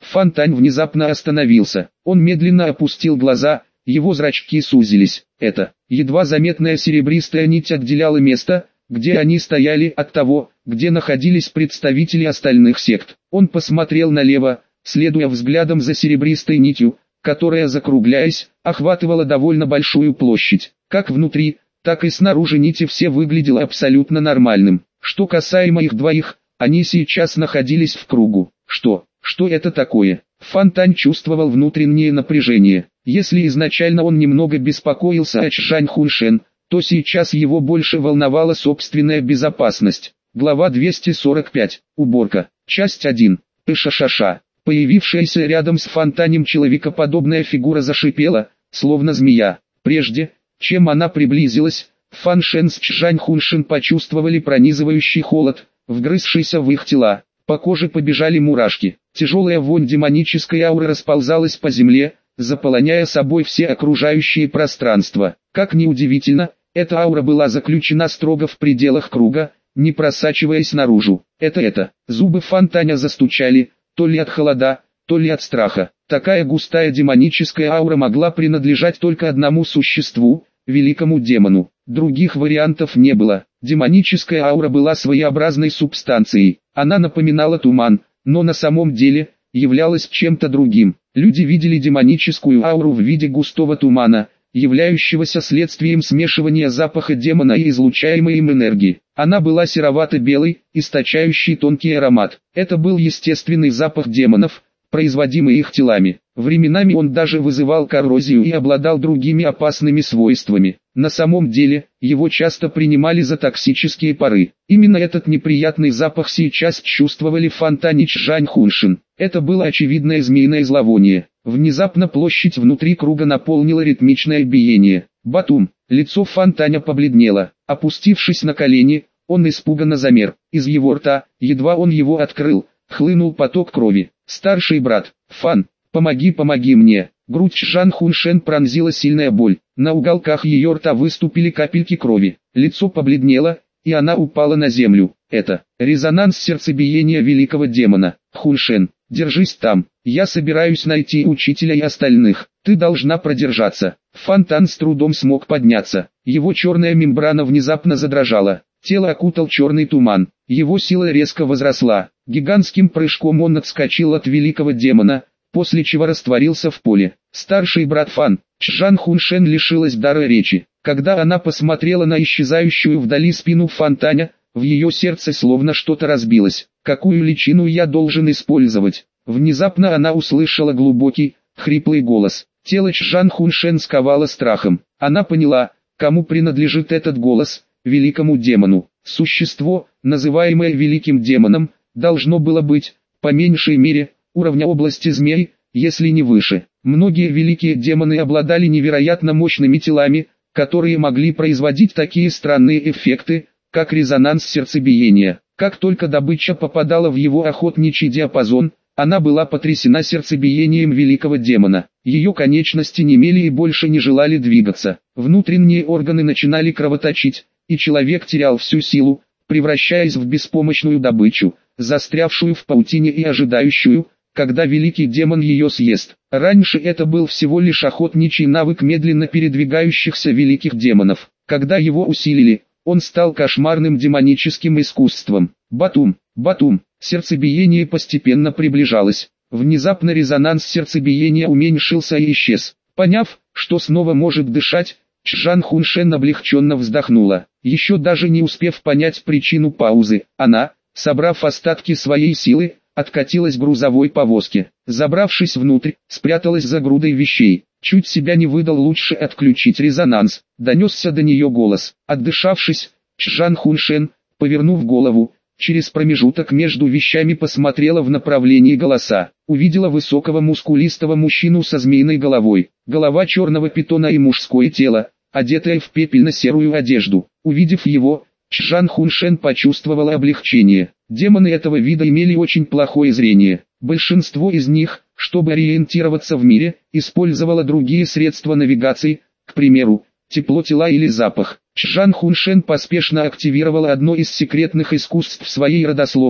Фан Тань внезапно остановился. Он медленно опустил глаза, его зрачки сузились. Это едва заметная серебристая нить отделяла место, где они стояли, от того, где находились представители остальных сект. Он посмотрел налево, следуя взглядом за серебристой нитью, которая, закругляясь, охватывала довольно большую площадь. Как внутри, так и снаружи нити все выглядело абсолютно нормальным. Что касаемо их двоих, они сейчас находились в кругу. Что это такое? Фан Тань чувствовал внутреннее напряжение. Если изначально он немного беспокоился о Чжань Хуншен, то сейчас его больше волновала собственная безопасность. Глава 245. Уборка. Часть 1. Пышашаша. Появившаяся рядом с Фан Танем человекоподобная фигура зашипела, словно змея. Прежде, чем она приблизилась, Фан Шен с Чжань Хуншен почувствовали пронизывающий холод, вгрызшийся в их тела. По коже побежали мурашки. Тяжелая вонь демонической ауры расползалась по земле, заполоняя собой все окружающие пространства. Как ни удивительно, эта аура была заключена строго в пределах круга, не просачиваясь наружу. Зубы Фан Таня застучали, то ли от холода, то ли от страха. Такая густая демоническая аура могла принадлежать только одному существу, великому демону. Других вариантов не было. Демоническая аура была своеобразной субстанцией. Она напоминала туман, но на самом деле являлась чем-то другим. Люди видели демоническую ауру в виде густого тумана, являющегося следствием смешивания запаха демона и излучаемой им энергии. Она была серовато-белой, источающей тонкий аромат. Это был естественный запах демонов, производимый их телами. Временами он даже вызывал коррозию и обладал другими опасными свойствами. На самом деле, его часто принимали за токсические пары. Именно этот неприятный запах сейчас чувствовали Фан Тань и Чжань Хуншен. Это было очевидное змеиное зловоние. Внезапно площадь внутри круга наполнила ритмичное биение. Батум. Лицо Фан Таня побледнело. Опустившись на колени, он испуганно замер. Из его рта, едва он его открыл, хлынул поток крови. «Старший брат, Фан, помоги мне!» Грудь Чжан Хуншен пронзила сильная боль. На уголках ее рта выступили капельки крови. Лицо побледнело, и она упала на землю. Это резонанс сердцебиения великого демона. «Хуншен, держись там, я собираюсь найти учителя и остальных. Ты должна продержаться». Фан Тань с трудом смог подняться. Его черная мембрана внезапно задрожала. Тело окутал черный туман. Его сила резко возросла. Гигантским прыжком он отскочил от великого демона, после чего растворился в поле. Старший брат Фан, Чжан Хуншен, лишилась дара речи. Когда она посмотрела на исчезающую вдали спину Фан Таня, в ее сердце словно что-то разбилось. «Какую личину я должен использовать?» Внезапно она услышала глубокий, хриплый голос. Тело Чжан Хуншен сковало страхом. Она поняла, кому принадлежит этот голос. Великому демону. Существо, называемое великим демоном, должно было быть, по меньшей мере, уровня области змей, если не выше. Многие великие демоны обладали невероятно мощными телами, которые могли производить такие странные эффекты, как резонанс сердцебиения. Как только добыча попадала в его охотничий диапазон, она была потрясена сердцебиением великого демона. Ее конечности немели и больше не желали двигаться. Внутренние органы начинали кровоточить, и человек терял всю силу, превращаясь в беспомощную добычу, застрявшую в паутине и ожидающую, когда великий демон ее съест. Раньше это был всего лишь охотничий навык медленно передвигающихся великих демонов. Когда его усилили, он стал кошмарным демоническим искусством. Батум. Сердцебиение постепенно приближалось. Внезапно резонанс сердцебиения уменьшился и исчез. Поняв, что снова может дышать, Чжан Хуншен облегченно вздохнула. Еще даже не успев понять причину паузы, она, собрав остатки своей силы, откатилась к грузовой повозке. Забравшись внутрь, спряталась за грудой вещей. Чуть себя не выдал, лучше отключить резонанс. Донесся до нее голос. Отдышавшись, Чжан Хуншен, повернув голову, через промежуток между вещами посмотрела в направлении голоса. Увидела высокого мускулистого мужчину со змеиной головой. Голова черного питона и мужское тело, одетое в пепельно-серую одежду. Увидев его, Чжан Хуншен почувствовала облегчение. Демоны этого вида имели очень плохое зрение. Большинство из них, чтобы ориентироваться в мире, использовало другие средства навигации, к примеру, тепло тела или запах. Чжан Хуншен поспешно активировала одно из секретных искусств своей родословной,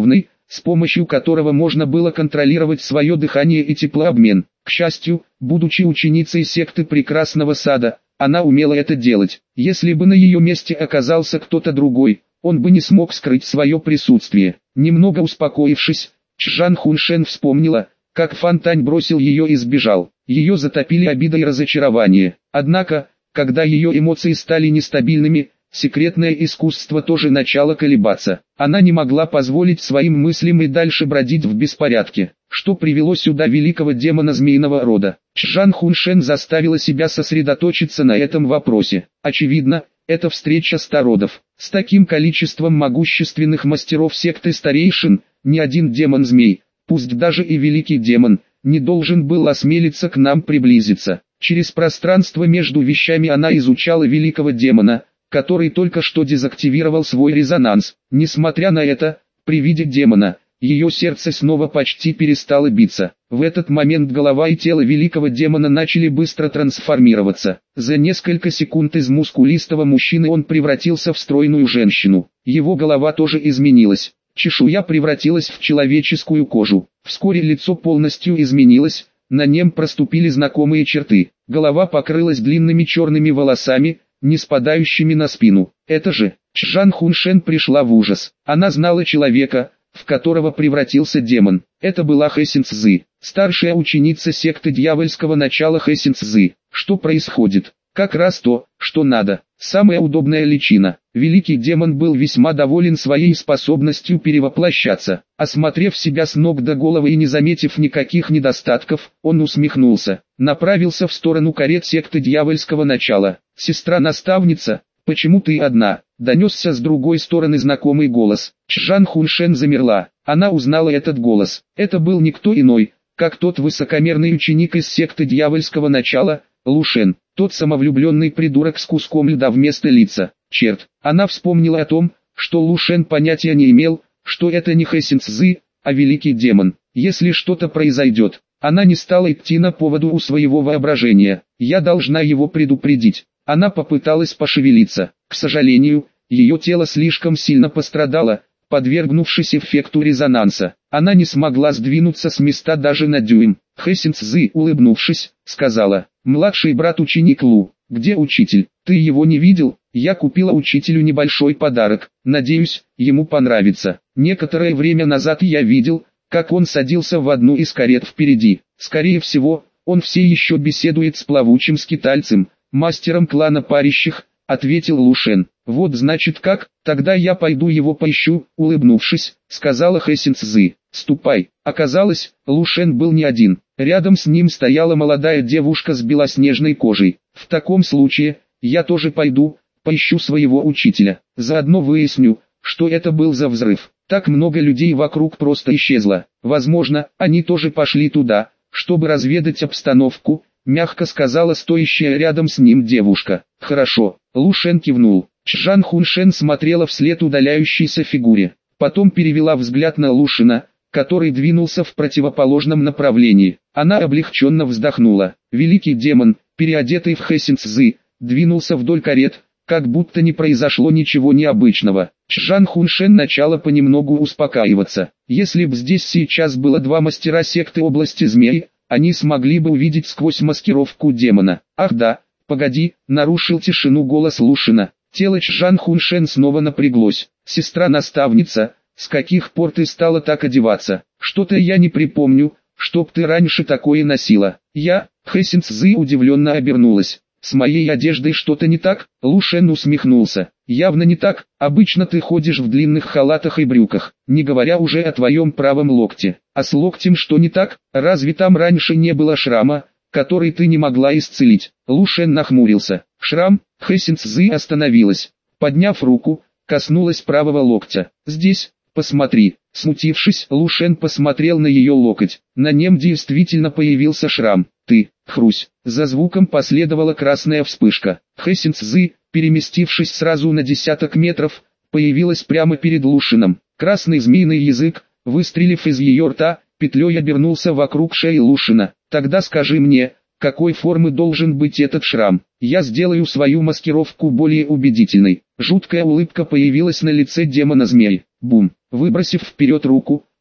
с помощью которого можно было контролировать свое дыхание и теплообмен. К счастью, будучи ученицей секты Прекрасного Сада, она умела это делать. Если бы на ее месте оказался кто-то другой, он бы не смог скрыть свое присутствие. Немного успокоившись, Чжан Хуншен вспомнила, как Фан Тань бросил ее и сбежал. Ее затопили обида и разочарование. Однако, когда ее эмоции стали нестабильными, секретное искусство тоже начало колебаться. Она не могла позволить своим мыслям и дальше бродить в беспорядке. Что привело сюда великого демона змеиного рода? Чжан Хуншен заставила себя сосредоточиться на этом вопросе. Очевидно, это встреча стародов. С таким количеством могущественных мастеров секты старейшин, ни один демон-змей, пусть даже и великий демон, не должен был осмелиться к нам приблизиться. Через пространство между вещами она изучала великого демона, который только что дезактивировал свой резонанс. Несмотря на это, при виде демона, ее сердце снова почти перестало биться. В этот момент голова и тело великого демона начали быстро трансформироваться. За несколько секунд из мускулистого мужчины он превратился в стройную женщину. Его голова тоже изменилась. Чешуя превратилась в человеческую кожу. Вскоре лицо полностью изменилось, на нем проступили знакомые черты. Голова покрылась длинными черными волосами, не спадающими на спину. Это же, Чжан Хуншен пришла в ужас. Она знала человека, в которого превратился демон. Это была Хэсин Цзы, старшая ученица секты дьявольского начала Хэсин Цзы. Что происходит? Как раз то, что надо. Самая удобная личина. Великий демон был весьма доволен своей способностью перевоплощаться. Осмотрев себя с ног до головы и не заметив никаких недостатков, он усмехнулся. Направился в сторону карет секты дьявольского начала. «Сестра-наставница, почему ты одна?» Донесся с другой стороны знакомый голос. Чжан Хуншен замерла. Она узнала этот голос. Это был никто иной, как тот высокомерный ученик из секты дьявольского начала, Лушен. Тот самовлюбленный придурок с куском льда вместо лица. Черт, она вспомнила о том, что Лушен понятия не имел, что это не Хэсин Цзы, а великий демон. Если что-то произойдет, она не стала идти на поводу у своего воображения. Я должна его предупредить. Она попыталась пошевелиться. К сожалению, ее тело слишком сильно пострадало, подвергнувшись эффекту резонанса. Она не смогла сдвинуться с места даже на дюйм. Хэсин Цзы, улыбнувшись, сказала: «Младший брат-ученик Лу, где учитель? Ты его не видел? Я купила учителю небольшой подарок, надеюсь, ему понравится. Некоторое время назад я видел, как он садился в одну из карет впереди. Скорее всего, он все еще беседует с плавучим скитальцем, мастером клана парящих», — ответил Лушен. «Вот значит как, тогда я пойду его поищу», — улыбнувшись, сказала Хэсин Цзы. «Ступай». Оказалось, Лушен был не один. Рядом с ним стояла молодая девушка с белоснежной кожей. «В таком случае, я тоже пойду, поищу своего учителя. Заодно выясню, что это был за взрыв. Так много людей вокруг просто исчезло. Возможно, они тоже пошли туда, чтобы разведать обстановку», — мягко сказала стоящая рядом с ним девушка. «Хорошо», — Лушен кивнул. Чжан Хуншен смотрела вслед удаляющейся фигуре. Потом перевела взгляд на Лушена, который двинулся в противоположном направлении. Она облегченно вздохнула. Великий демон, переодетый в Хэсин Цзы, двинулся вдоль карет, как будто не произошло ничего необычного. Чжан Хуншен начала понемногу успокаиваться. Если б здесь сейчас было два мастера секты области змей, они смогли бы увидеть сквозь маскировку демона. «Ах да, погоди», — нарушил тишину голос Лушена. Тело Чжан Хуншен снова напряглось. «Сестра-наставница, с каких пор ты стала так одеваться? Что-то я не припомню, чтоб ты раньше такое носила». «Я?» — Хэсин Цзы удивленно обернулась. «С моей одеждой что-то не так?» — Лушен усмехнулся. «Явно не так, обычно ты ходишь в длинных халатах и брюках, не говоря уже о твоем правом локте. А с локтем что не так? Разве там раньше не было шрама, который ты не могла исцелить?» Лушен нахмурился. «Шрам?» — Хэсин Цзы остановилась. Подняв руку, коснулась правого локтя. «Здесь, посмотри». Смутившись, Лушен посмотрел на ее локоть. На нем действительно появился шрам. «Ты, хрусь!» За звуком последовала красная вспышка. Хэсин Цзы, переместившись сразу на десяток метров, появилась прямо перед Лушеном. Красный змеиный язык, выстрелив из ее рта, петлей обернулся вокруг шеи Лушена. «Тогда скажи мне, какой формы должен быть этот шрам? Я сделаю свою маскировку более убедительной». Жуткая улыбка появилась на лице демона-змеи. Бум! Выбросив вперед руку,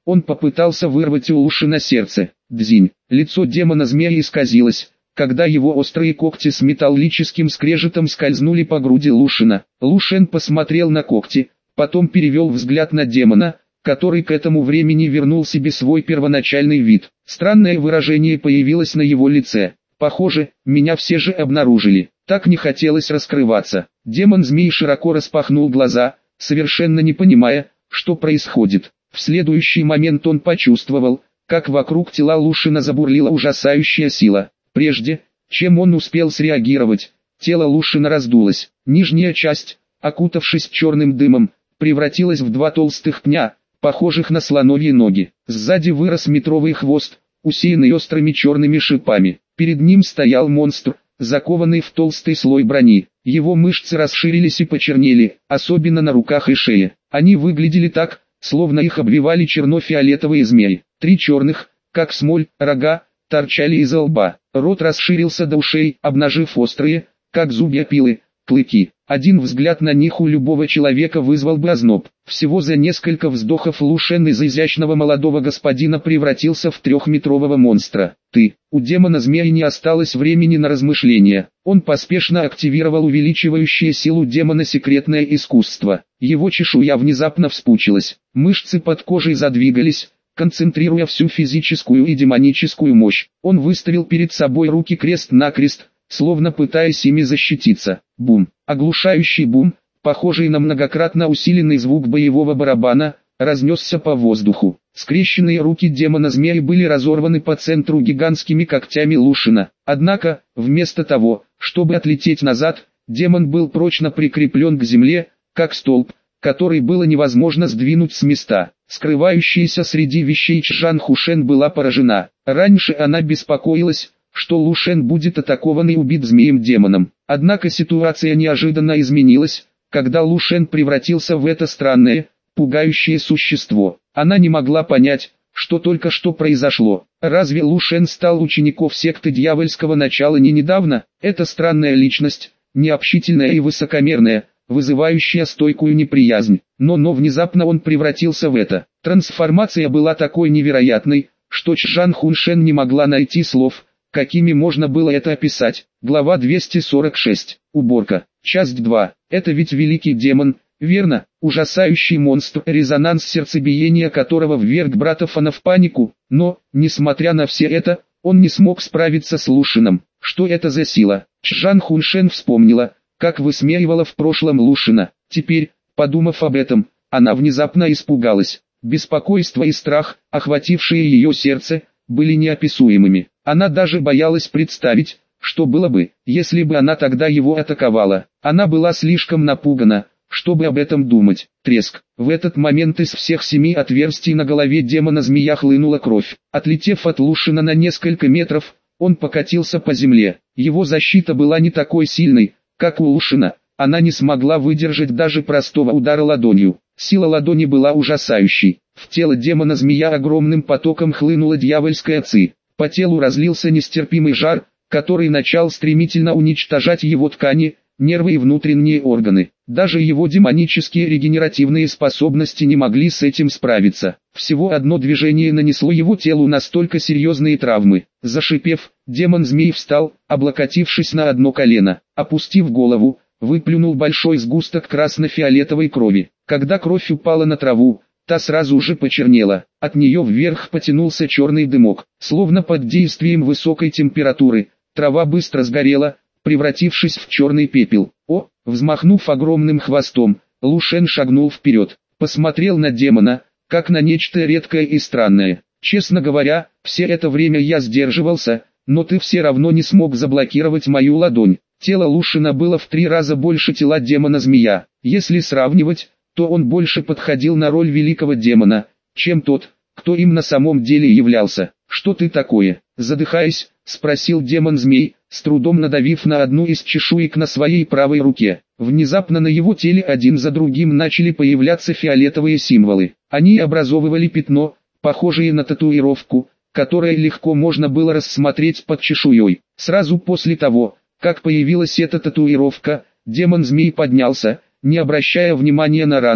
Он попытался вырвать у Лушина сердце. Дзинь. Лицо демона-змея исказилось, когда его острые когти с металлическим скрежетом скользнули по груди Лушина. Лушен посмотрел на когти, потом перевел взгляд на демона, который к этому времени вернул себе свой первоначальный вид. Странное выражение появилось на его лице. Похоже, меня все же обнаружили. Так не хотелось раскрываться. Демон-змей широко распахнул глаза, совершенно не понимая, что происходит. В следующий момент он почувствовал, как вокруг тела Лушина забурлила ужасающая сила. Прежде, чем он успел среагировать, тело Лушина раздулось. Нижняя часть, окутавшись черным дымом, превратилась в два толстых пня, похожих на слоновьи ноги. Сзади вырос метровый хвост, усеянный острыми черными шипами. Перед ним стоял монстр, закованный в толстый слой брони. Его мышцы расширились и почернели, особенно на руках и шее. Они выглядели так, словно их обвивали черно-фиолетовые змеи. Три черных, как смоль, рога, торчали из лба. Рот расширился до ушей, обнажив острые, как зубья пилы, клыки. Один взгляд на них у любого человека вызвал бы озноб. Всего за несколько вздохов Лушен из изящного молодого господина превратился в трехметрового монстра. У демона-змея не осталось времени на размышления. Он поспешно активировал увеличивающее силу демона секретное искусство. Его чешуя внезапно вспучилась. Мышцы под кожей задвигались, концентрируя всю физическую и демоническую мощь. Он выставил перед собой руки крест-накрест, словно пытаясь ими защититься. Бум! Оглушающий бум, похожий на многократно усиленный звук боевого барабана, разнесся по воздуху. Скрещенные руки демона-змеи были разорваны по центру гигантскими когтями Лушина. Однако, вместо того, чтобы отлететь назад, демон был прочно прикреплен к земле, как столб, который было невозможно сдвинуть с места. Скрывающаяся среди вещей Чжан Хушен была поражена. Раньше она беспокоилась, что Лушен будет атакован и убит змеем-демоном. Однако ситуация неожиданно изменилась, когда Лушен превратился в это странное, пугающее существо. Она не могла понять, что только что произошло. Разве Лушен стал учеником секты дьявольского начала не недавно? Эта странная личность, необщительная и высокомерная, вызывающая стойкую неприязнь. Но внезапно он превратился в это. Трансформация была такой невероятной, что Чжан Хуншен не могла найти слов, какими можно было это описать. Глава 246. Уборка. Часть 2. Это ведь великий демон, верно? Ужасающий монстр, резонанс сердцебиения которого вверг брата Фана в панику. Но, несмотря на все это, он не смог справиться с Лушином. Что это за сила? Чжан Хуншен вспомнила, как высмеивала в прошлом Лушина. Теперь, подумав об этом, она внезапно испугалась. Беспокойство и страх, охватившие ее сердце, были неописуемыми. Она даже боялась представить, что было бы, если бы она тогда его атаковала. Она была слишком напугана, чтобы об этом думать. Треск. В этот момент из всех 7 отверстий на голове демона-змея хлынула кровь. Отлетев от Лушина на несколько метров, он покатился по земле. Его защита была не такой сильной, как у Лушина. Она не смогла выдержать даже простого удара ладонью. Сила ладони была ужасающей. В тело демона-змея огромным потоком хлынула дьявольская ци. По телу разлился нестерпимый жар, который начал стремительно уничтожать его ткани, нервы и внутренние органы. Даже его демонические регенеративные способности не могли с этим справиться. Всего одно движение нанесло его телу настолько серьезные травмы. Зашипев, демон-змей встал, облокотившись на одно колено. Опустив голову, выплюнул большой сгусток красно-фиолетовой крови. Когда кровь упала на траву, та сразу же почернела. От нее вверх потянулся черный дымок. Словно под действием высокой температуры, трава быстро сгорела, превратившись в черный пепел. Взмахнув огромным хвостом, Лушен шагнул вперед, посмотрел на демона, как на нечто редкое и странное. Честно говоря, все это время я сдерживался, но ты все равно не смог заблокировать мою ладонь. Тело Лушина было в 3 раза больше тела демона-змея. Если сравнивать, то он больше подходил на роль великого демона, чем тот, кто им на самом деле являлся. «Что ты такое?» Задыхаясь, спросил демон-змей, с трудом надавив на одну из чешуек на своей правой руке. Внезапно на его теле один за другим начали появляться фиолетовые символы. Они образовывали пятно, похожее на татуировку, которое легко можно было рассмотреть под чешуей. Сразу после того, как появилась эта татуировка, демон-змей поднялся, не обращая внимания на раны,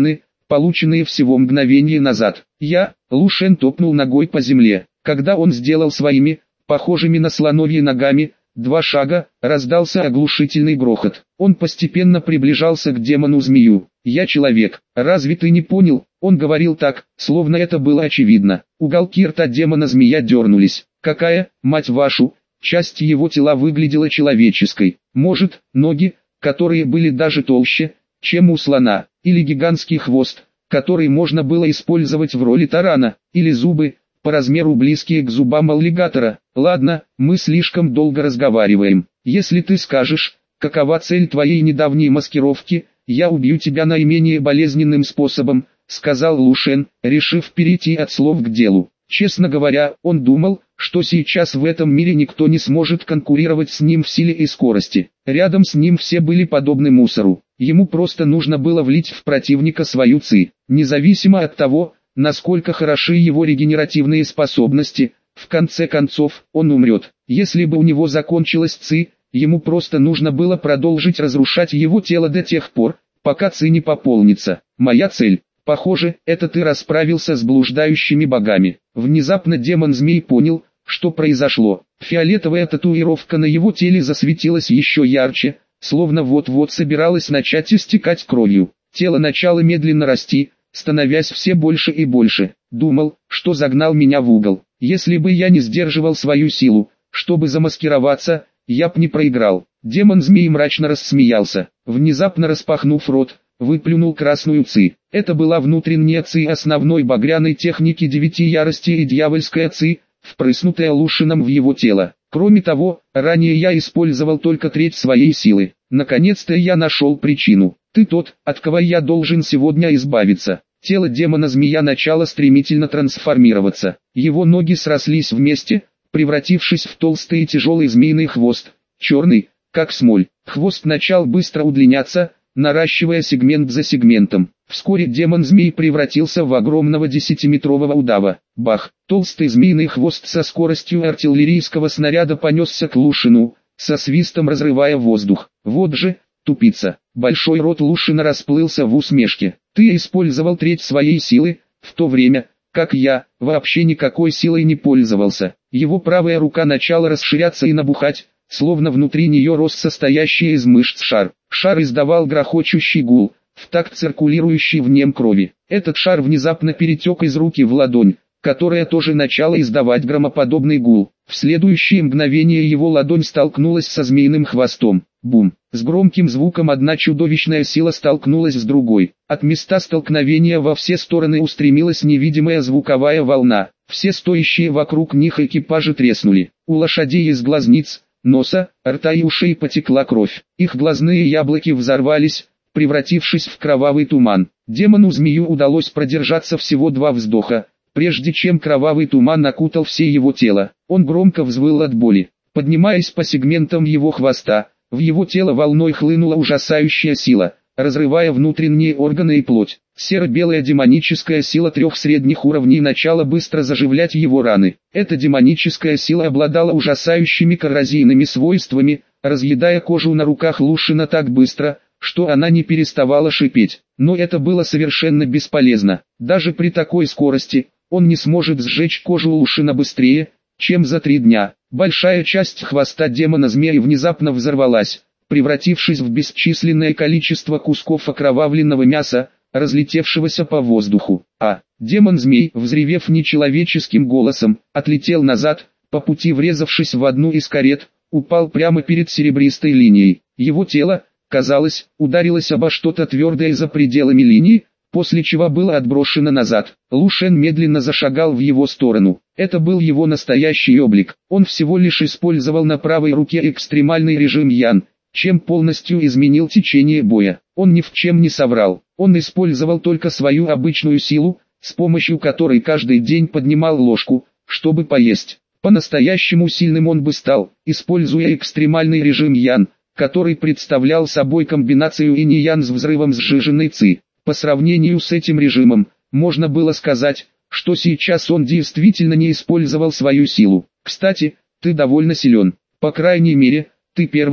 полученные всего мгновение назад. Лу Шен топнул ногой по земле. Когда он сделал своими, похожими на слоновьи ногами, 2 шага, раздался оглушительный грохот. Он постепенно приближался к демону-змею. «Я человек, разве ты не понял?» Он говорил так, словно это было очевидно. Уголки рта демона-змея дернулись. Какая, мать вашу, часть его тела выглядела человеческой? Может, ноги, которые были даже толще, чем у слона, или гигантский хвост, который можно было использовать в роли тарана, или зубы, по размеру близкие к зубам аллигатора. Ладно, мы слишком долго разговариваем. Если ты скажешь, какова цель твоей недавней маскировки, я убью тебя наименее болезненным способом, сказал Лу Шен, решив перейти от слов к делу. Честно говоря, он думал, что сейчас в этом мире никто не сможет конкурировать с ним в силе и скорости. Рядом с ним все были подобны мусору. Ему просто нужно было влить в противника свою ци. Независимо от того, насколько хороши его регенеративные способности, в конце концов, он умрет. Если бы у него закончилась ци, ему просто нужно было продолжить разрушать его тело до тех пор, пока ци не пополнится. Моя цель. Похоже, это ты расправился с блуждающими богами. Внезапно демон-змей понял, что произошло. Фиолетовая татуировка на его теле засветилась еще ярче, словно вот-вот собиралась начать истекать кровью. Тело начало медленно расти, становясь все больше и больше. Думал, что загнал меня в угол. Если бы я не сдерживал свою силу, чтобы замаскироваться, я б не проиграл. Демон-змей мрачно рассмеялся. Внезапно распахнув рот, выплюнул красную ци. Это была внутренняя ци основной багряной техники 9 ярости и дьявольская ци, впрыснутая Лу Шеном в его тело. Кроме того, ранее я использовал только треть своей силы. Наконец-то я нашел причину. Ты тот, от кого я должен сегодня избавиться. Тело демона-змея начало стремительно трансформироваться. Его ноги срослись вместе, превратившись в толстый и тяжелый змеиный хвост, черный, как смоль. Хвост начал быстро удлиняться, наращивая сегмент за сегментом. Вскоре демон-змей превратился в огромного 10-метрового удава. Бах! Толстый змеиный хвост со скоростью артиллерийского снаряда понесся к Лу Шену, со свистом разрывая воздух. Вот же, тупица. Большой рот Лу Шена расплылся в усмешке. Ты использовал треть своей силы, в то время, как я, вообще никакой силой не пользовался. Его правая рука начала расширяться и набухать, словно внутри нее рос состоящий из мышц шар. Шар издавал грохочущий гул, в такт циркулирующей в нем крови. Этот шар внезапно перетек из руки в ладонь, которая тоже начала издавать громоподобный гул. В следующее мгновение его ладонь столкнулась со змеиным хвостом. Бум! С громким звуком одна чудовищная сила столкнулась с другой. От места столкновения во все стороны устремилась невидимая звуковая волна. Все стоящие вокруг них экипажи треснули. У лошадей из глазниц, носа, рта и ушей потекла кровь. Их глазные яблоки взорвались, превратившись в кровавый туман. Демону-змею удалось продержаться всего 2 вздоха, прежде чем кровавый туман окутал все его тело. Он громко взвыл от боли. Поднимаясь по сегментам его хвоста, в его тело волной хлынула ужасающая сила, разрывая внутренние органы и плоть. Серо-белая демоническая сила 3 средних уровней начала быстро заживлять его раны. Эта демоническая сила обладала ужасающими коррозийными свойствами, разъедая кожу на руках Лу Шена так быстро, что она не переставала шипеть. Но это было совершенно бесполезно. Даже при такой скорости, он не сможет сжечь кожу Лу Шена быстрее, чем за 3 дня. Большая часть хвоста демона-змеи внезапно взорвалась, превратившись в бесчисленное количество кусков окровавленного мяса, разлетевшегося по воздуху. Демон-змей, взревев нечеловеческим голосом, отлетел назад, по пути врезавшись в одну из карет, упал прямо перед серебристой линией. Его тело, казалось, ударилось обо что-то твердое за пределами линии, после чего было отброшено назад. Лу Шен медленно зашагал в его сторону. Это был его настоящий облик. Он всего лишь использовал на правой руке экстремальный режим Ян, чем полностью изменил течение боя. Он ни в чем не соврал. Он использовал только свою обычную силу, с помощью которой каждый день поднимал ложку, чтобы поесть. По-настоящему сильным он бы стал, используя экстремальный режим Ян, который представлял собой комбинацию инь-ян с взрывом сжиженной ци. По сравнению с этим режимом, можно было сказать, что сейчас он действительно не использовал свою силу. Кстати, ты довольно силен. По крайней мере, ты первый,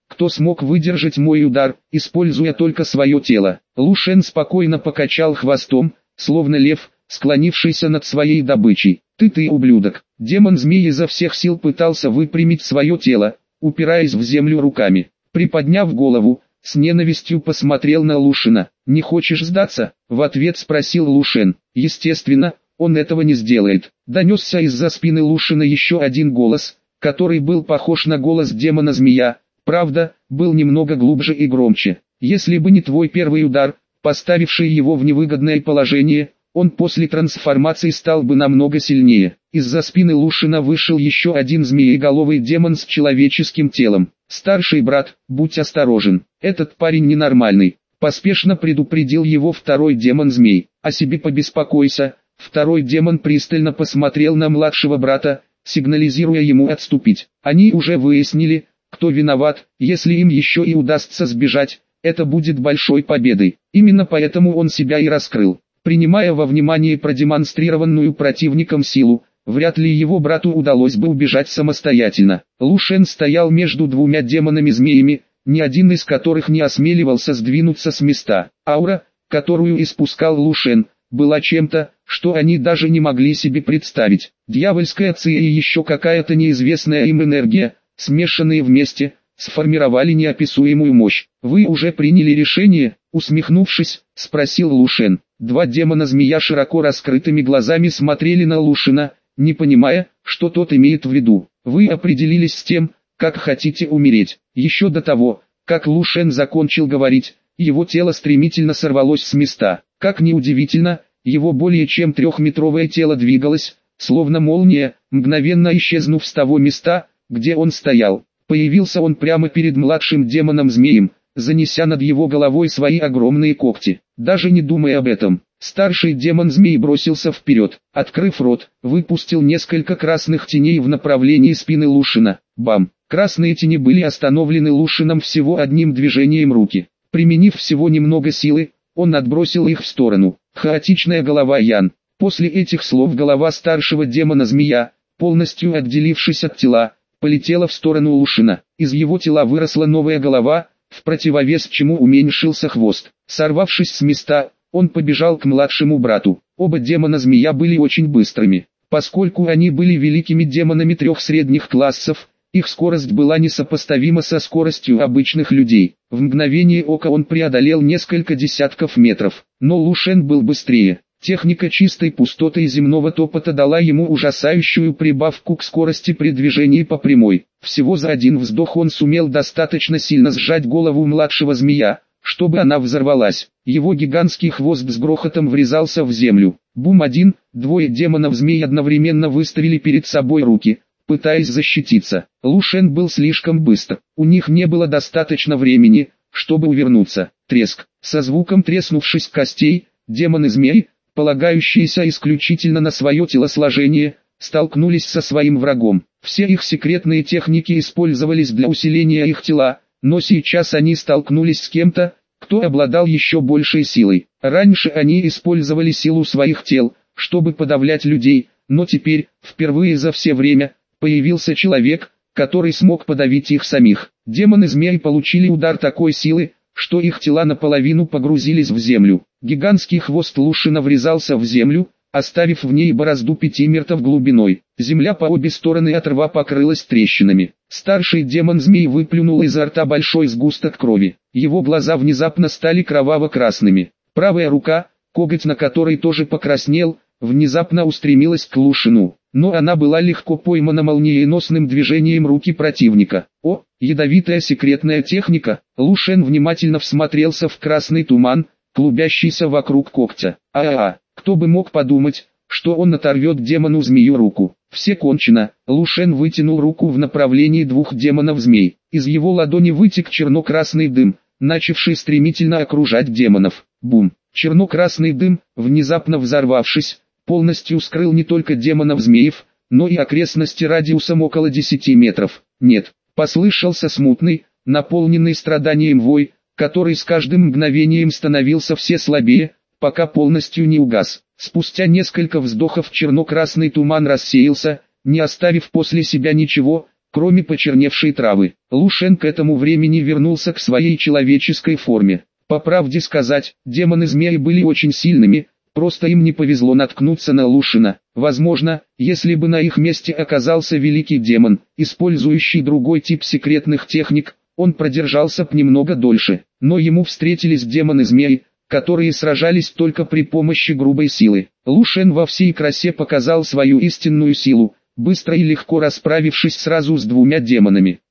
кто смог выдержать мой удар, используя только свое тело. Лу Шен спокойно покачал хвостом, словно лев, склонившийся над своей добычей. Ты, ублюдок. Демон-змей изо всех сил пытался выпрямить свое тело, упираясь в землю руками. Приподняв голову, с ненавистью посмотрел на Лушена. «Не хочешь сдаться?» — в ответ спросил Лушен. «Естественно, он этого не сделает». Донесся из-за спины Лушена еще один голос, который был похож на голос демона-змея, правда, был немного глубже и громче. «Если бы не твой первый удар, поставивший его в невыгодное положение, он после трансформации стал бы намного сильнее». Из-за спины Лушена вышел еще один змееголовый демон с человеческим телом. «Старший брат, будь осторожен, этот парень ненормальный», — поспешно предупредил его второй демон-змей. «О себе побеспокойся». Второй демон пристально посмотрел на младшего брата, сигнализируя ему отступить. Они уже выяснили, кто виноват. Если им еще и удастся сбежать, это будет большой победой. Именно поэтому он себя и раскрыл. Принимая во внимание продемонстрированную противником силу, вряд ли его брату удалось бы убежать самостоятельно. Лу Шен стоял между двумя демонами-змеями, ни один из которых не осмеливался сдвинуться с места. Аура, которую испускал Лу Шен, была чем-то, что они даже не могли себе представить. Дьявольская ци и еще какая-то неизвестная им энергия, смешанные вместе, сформировали неописуемую мощь. «Вы уже приняли решение?» — усмехнувшись, спросил Лу Шен. Два демона-змея широко раскрытыми глазами смотрели на Лушена, не понимая, что тот имеет в виду. «Вы определились с тем, как хотите умереть». Еще до того, как Лу Шен закончил говорить, его тело стремительно сорвалось с места. Как ни удивительно, его более чем трехметровое тело двигалось, словно молния, мгновенно исчезнув с того места, где он стоял. Появился он прямо перед младшим демоном-змеем, занеся над его головой свои огромные когти. Даже не думая об этом, старший демон-змей бросился вперед, открыв рот, выпустил несколько красных теней в направлении спины Лушена. Бам! Красные тени были остановлены Лушеном всего одним движением руки. Применив всего немного силы, он отбросил их в сторону. Хаотичная голова Ян. После этих слов голова старшего демона-змея, полностью отделившись от тела, полетела в сторону Лушена. Из его тела выросла новая голова, в противовес чему уменьшился хвост. Сорвавшись с места, он побежал к младшему брату. Оба демона-змея были очень быстрыми. Поскольку они были великими демонами трех средних классов, их скорость была несопоставима со скоростью обычных людей. В мгновение ока он преодолел несколько десятков метров. Но Лу Шен был быстрее. Техника чистой пустоты и земного топота дала ему ужасающую прибавку к скорости при движении по прямой. Всего за один вздох он сумел достаточно сильно сжать голову младшего змея, чтобы она взорвалась. Его гигантский хвост с грохотом врезался в землю. Бум! Двое демонов-змей одновременно выставили перед собой руки, пытаясь защититься. Лу Шен был слишком быстр. У них не было достаточно времени, чтобы увернуться. Треск. Со звуком треснувшись костей, демоны-змеи, полагающиеся исключительно на свое телосложение, столкнулись со своим врагом. Все их секретные техники использовались для усиления их тела, но сейчас они столкнулись с кем-то, кто обладал еще большей силой. Раньше они использовали силу своих тел, чтобы подавлять людей, но теперь, впервые за все время, появился человек, который смог подавить их самих. Демоны-змеи получили удар такой силы, что их тела наполовину погрузились в землю. Гигантский хвост Лушена врезался в землю, оставив в ней борозду 5 метров глубиной. Земля по обе стороны от рва покрылась трещинами. Старший демон-змей выплюнул изо рта большой сгусток крови. Его глаза внезапно стали кроваво-красными. Правая рука, коготь на которой тоже покраснел, внезапно устремилась к Лушену. Но она была легко поймана молниеносным движением руки противника. О, ядовитая секретная техника! Лу Шен внимательно всмотрелся в красный туман, клубящийся вокруг когтя. Кто бы мог подумать, что он оторвет демону-змею руку. Все кончено. Лу Шен вытянул руку в направлении двух демонов-змей. Из его ладони вытек черно-красный дым, начавший стремительно окружать демонов. Бум! Черно-красный дым, внезапно взорвавшись, полностью скрыл не только демонов-змеев, но и окрестности радиусом около 10 метров. Нет, послышался смутный, наполненный страданием вой, который с каждым мгновением становился все слабее, пока полностью не угас. Спустя несколько вздохов черно-красный туман рассеялся, не оставив после себя ничего, кроме почерневшей травы. Лушен к этому времени вернулся к своей человеческой форме. По правде сказать, демоны-змеи были очень сильными, просто им не повезло наткнуться на Лушена. Возможно, если бы на их месте оказался великий демон, использующий другой тип секретных техник, он продержался б немного дольше. Но ему встретились демоны-змеи, которые сражались только при помощи грубой силы. Лушен во всей красе показал свою истинную силу, быстро и легко расправившись сразу с двумя демонами.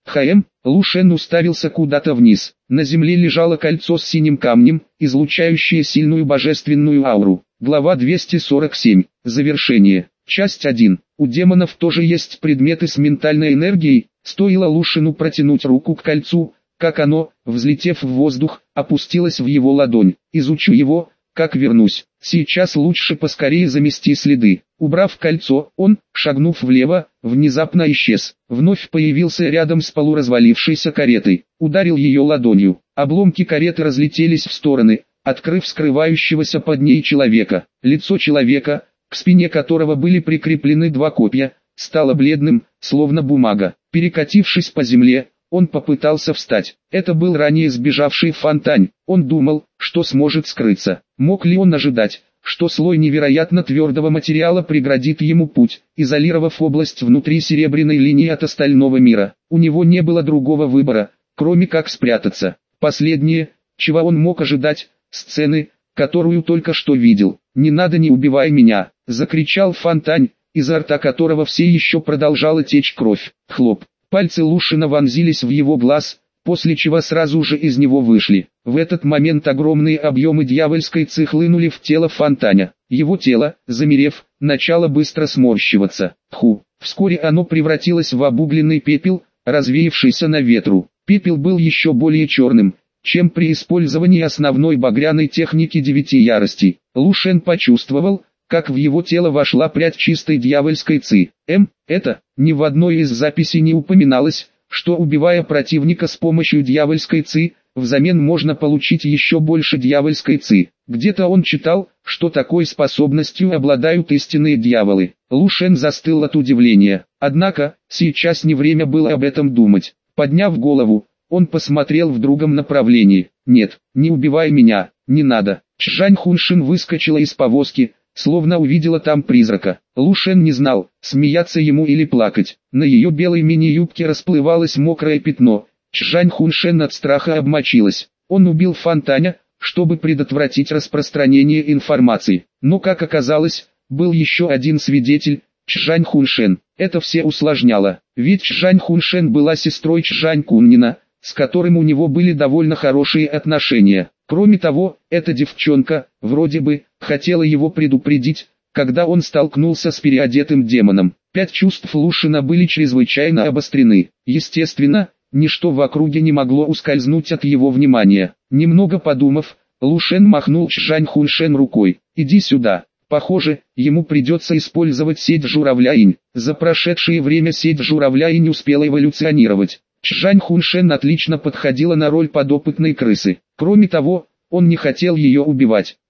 Лушен уставился куда-то вниз. На земле лежало кольцо с синим камнем, излучающее сильную божественную ауру. Глава 247. Завершение. Часть 1. У демонов тоже есть предметы с ментальной энергией. Стоило Лушену протянуть руку к кольцу, как оно, взлетев в воздух, опустилось в его ладонь. Изучу его, как вернусь. Сейчас лучше поскорее замести следы. Убрав кольцо, он, шагнув влево, внезапно исчез. Вновь появился рядом с полуразвалившейся каретой. Ударил ее ладонью. Обломки кареты разлетелись в стороны, открыв скрывающегося под ней человека. Лицо человека, к спине которого были прикреплены два копья, стало бледным, словно бумага. Перекатившись по земле, он попытался встать. Это был ранее сбежавший Фонтань. Он думал, что сможет скрыться. Мог ли он ожидать, что слой невероятно твердого материала преградит ему путь, изолировав область внутри серебряной линии от остального мира? У него не было другого выбора, кроме как спрятаться. Последнее, чего он мог ожидать, сцены, которую только что видел. «Не надо, не убивай меня!» — закричал Фонтань, изо рта которого все еще продолжала течь кровь. Хлоп. Пальцы Лушена вонзились в его глаз, после чего сразу же из него вышли. В этот момент огромные объемы дьявольской ци хлынули в тело Фонтаня. Его тело, замерев, начало быстро сморщиваться. Вскоре оно превратилось в обугленный пепел, развеявшийся на ветру. Пепел был еще более черным, чем при использовании основной багряной техники 9 яростей. Лушен почувствовал, как в его тело вошла прядь чистой дьявольской ци. Это, ни в одной из записей не упоминалось, что убивая противника с помощью дьявольской ци, взамен можно получить еще больше дьявольской ци. Где-то он читал, что такой способностью обладают истинные дьяволы. Лушен застыл от удивления. Однако, сейчас не время было об этом думать. Подняв голову, он посмотрел в другом направлении. «Нет, не убивай меня, не надо». Чжань Хуншин выскочила из повозки, словно увидела там призрака. Лушен не знал, смеяться ему или плакать. На ее белой мини-юбке расплывалось мокрое пятно. Чжань Хуншин от страха обмочилась. Он убил Фонтаня, чтобы предотвратить распространение информации. Но, как оказалось, был еще один свидетель, Чжань Хуншин. Это все усложняло, ведь Чжань Хуншин была сестрой Чжань Куннина, с которым у него были довольно хорошие отношения. Кроме того, эта девчонка, вроде бы, хотела его предупредить, когда он столкнулся с переодетым демоном. 5 чувств Лушена были чрезвычайно обострены. Естественно, ничто в округе не могло ускользнуть от его внимания. Немного подумав, Лушен махнул Чжань Хуншен рукой. «Иди сюда». Похоже, ему придется использовать сеть журавля-инь. За прошедшее время сеть журавля-инь успела эволюционировать. Чжань Хуншен отлично подходила на роль подопытной крысы. Кроме того, он не хотел ее убивать.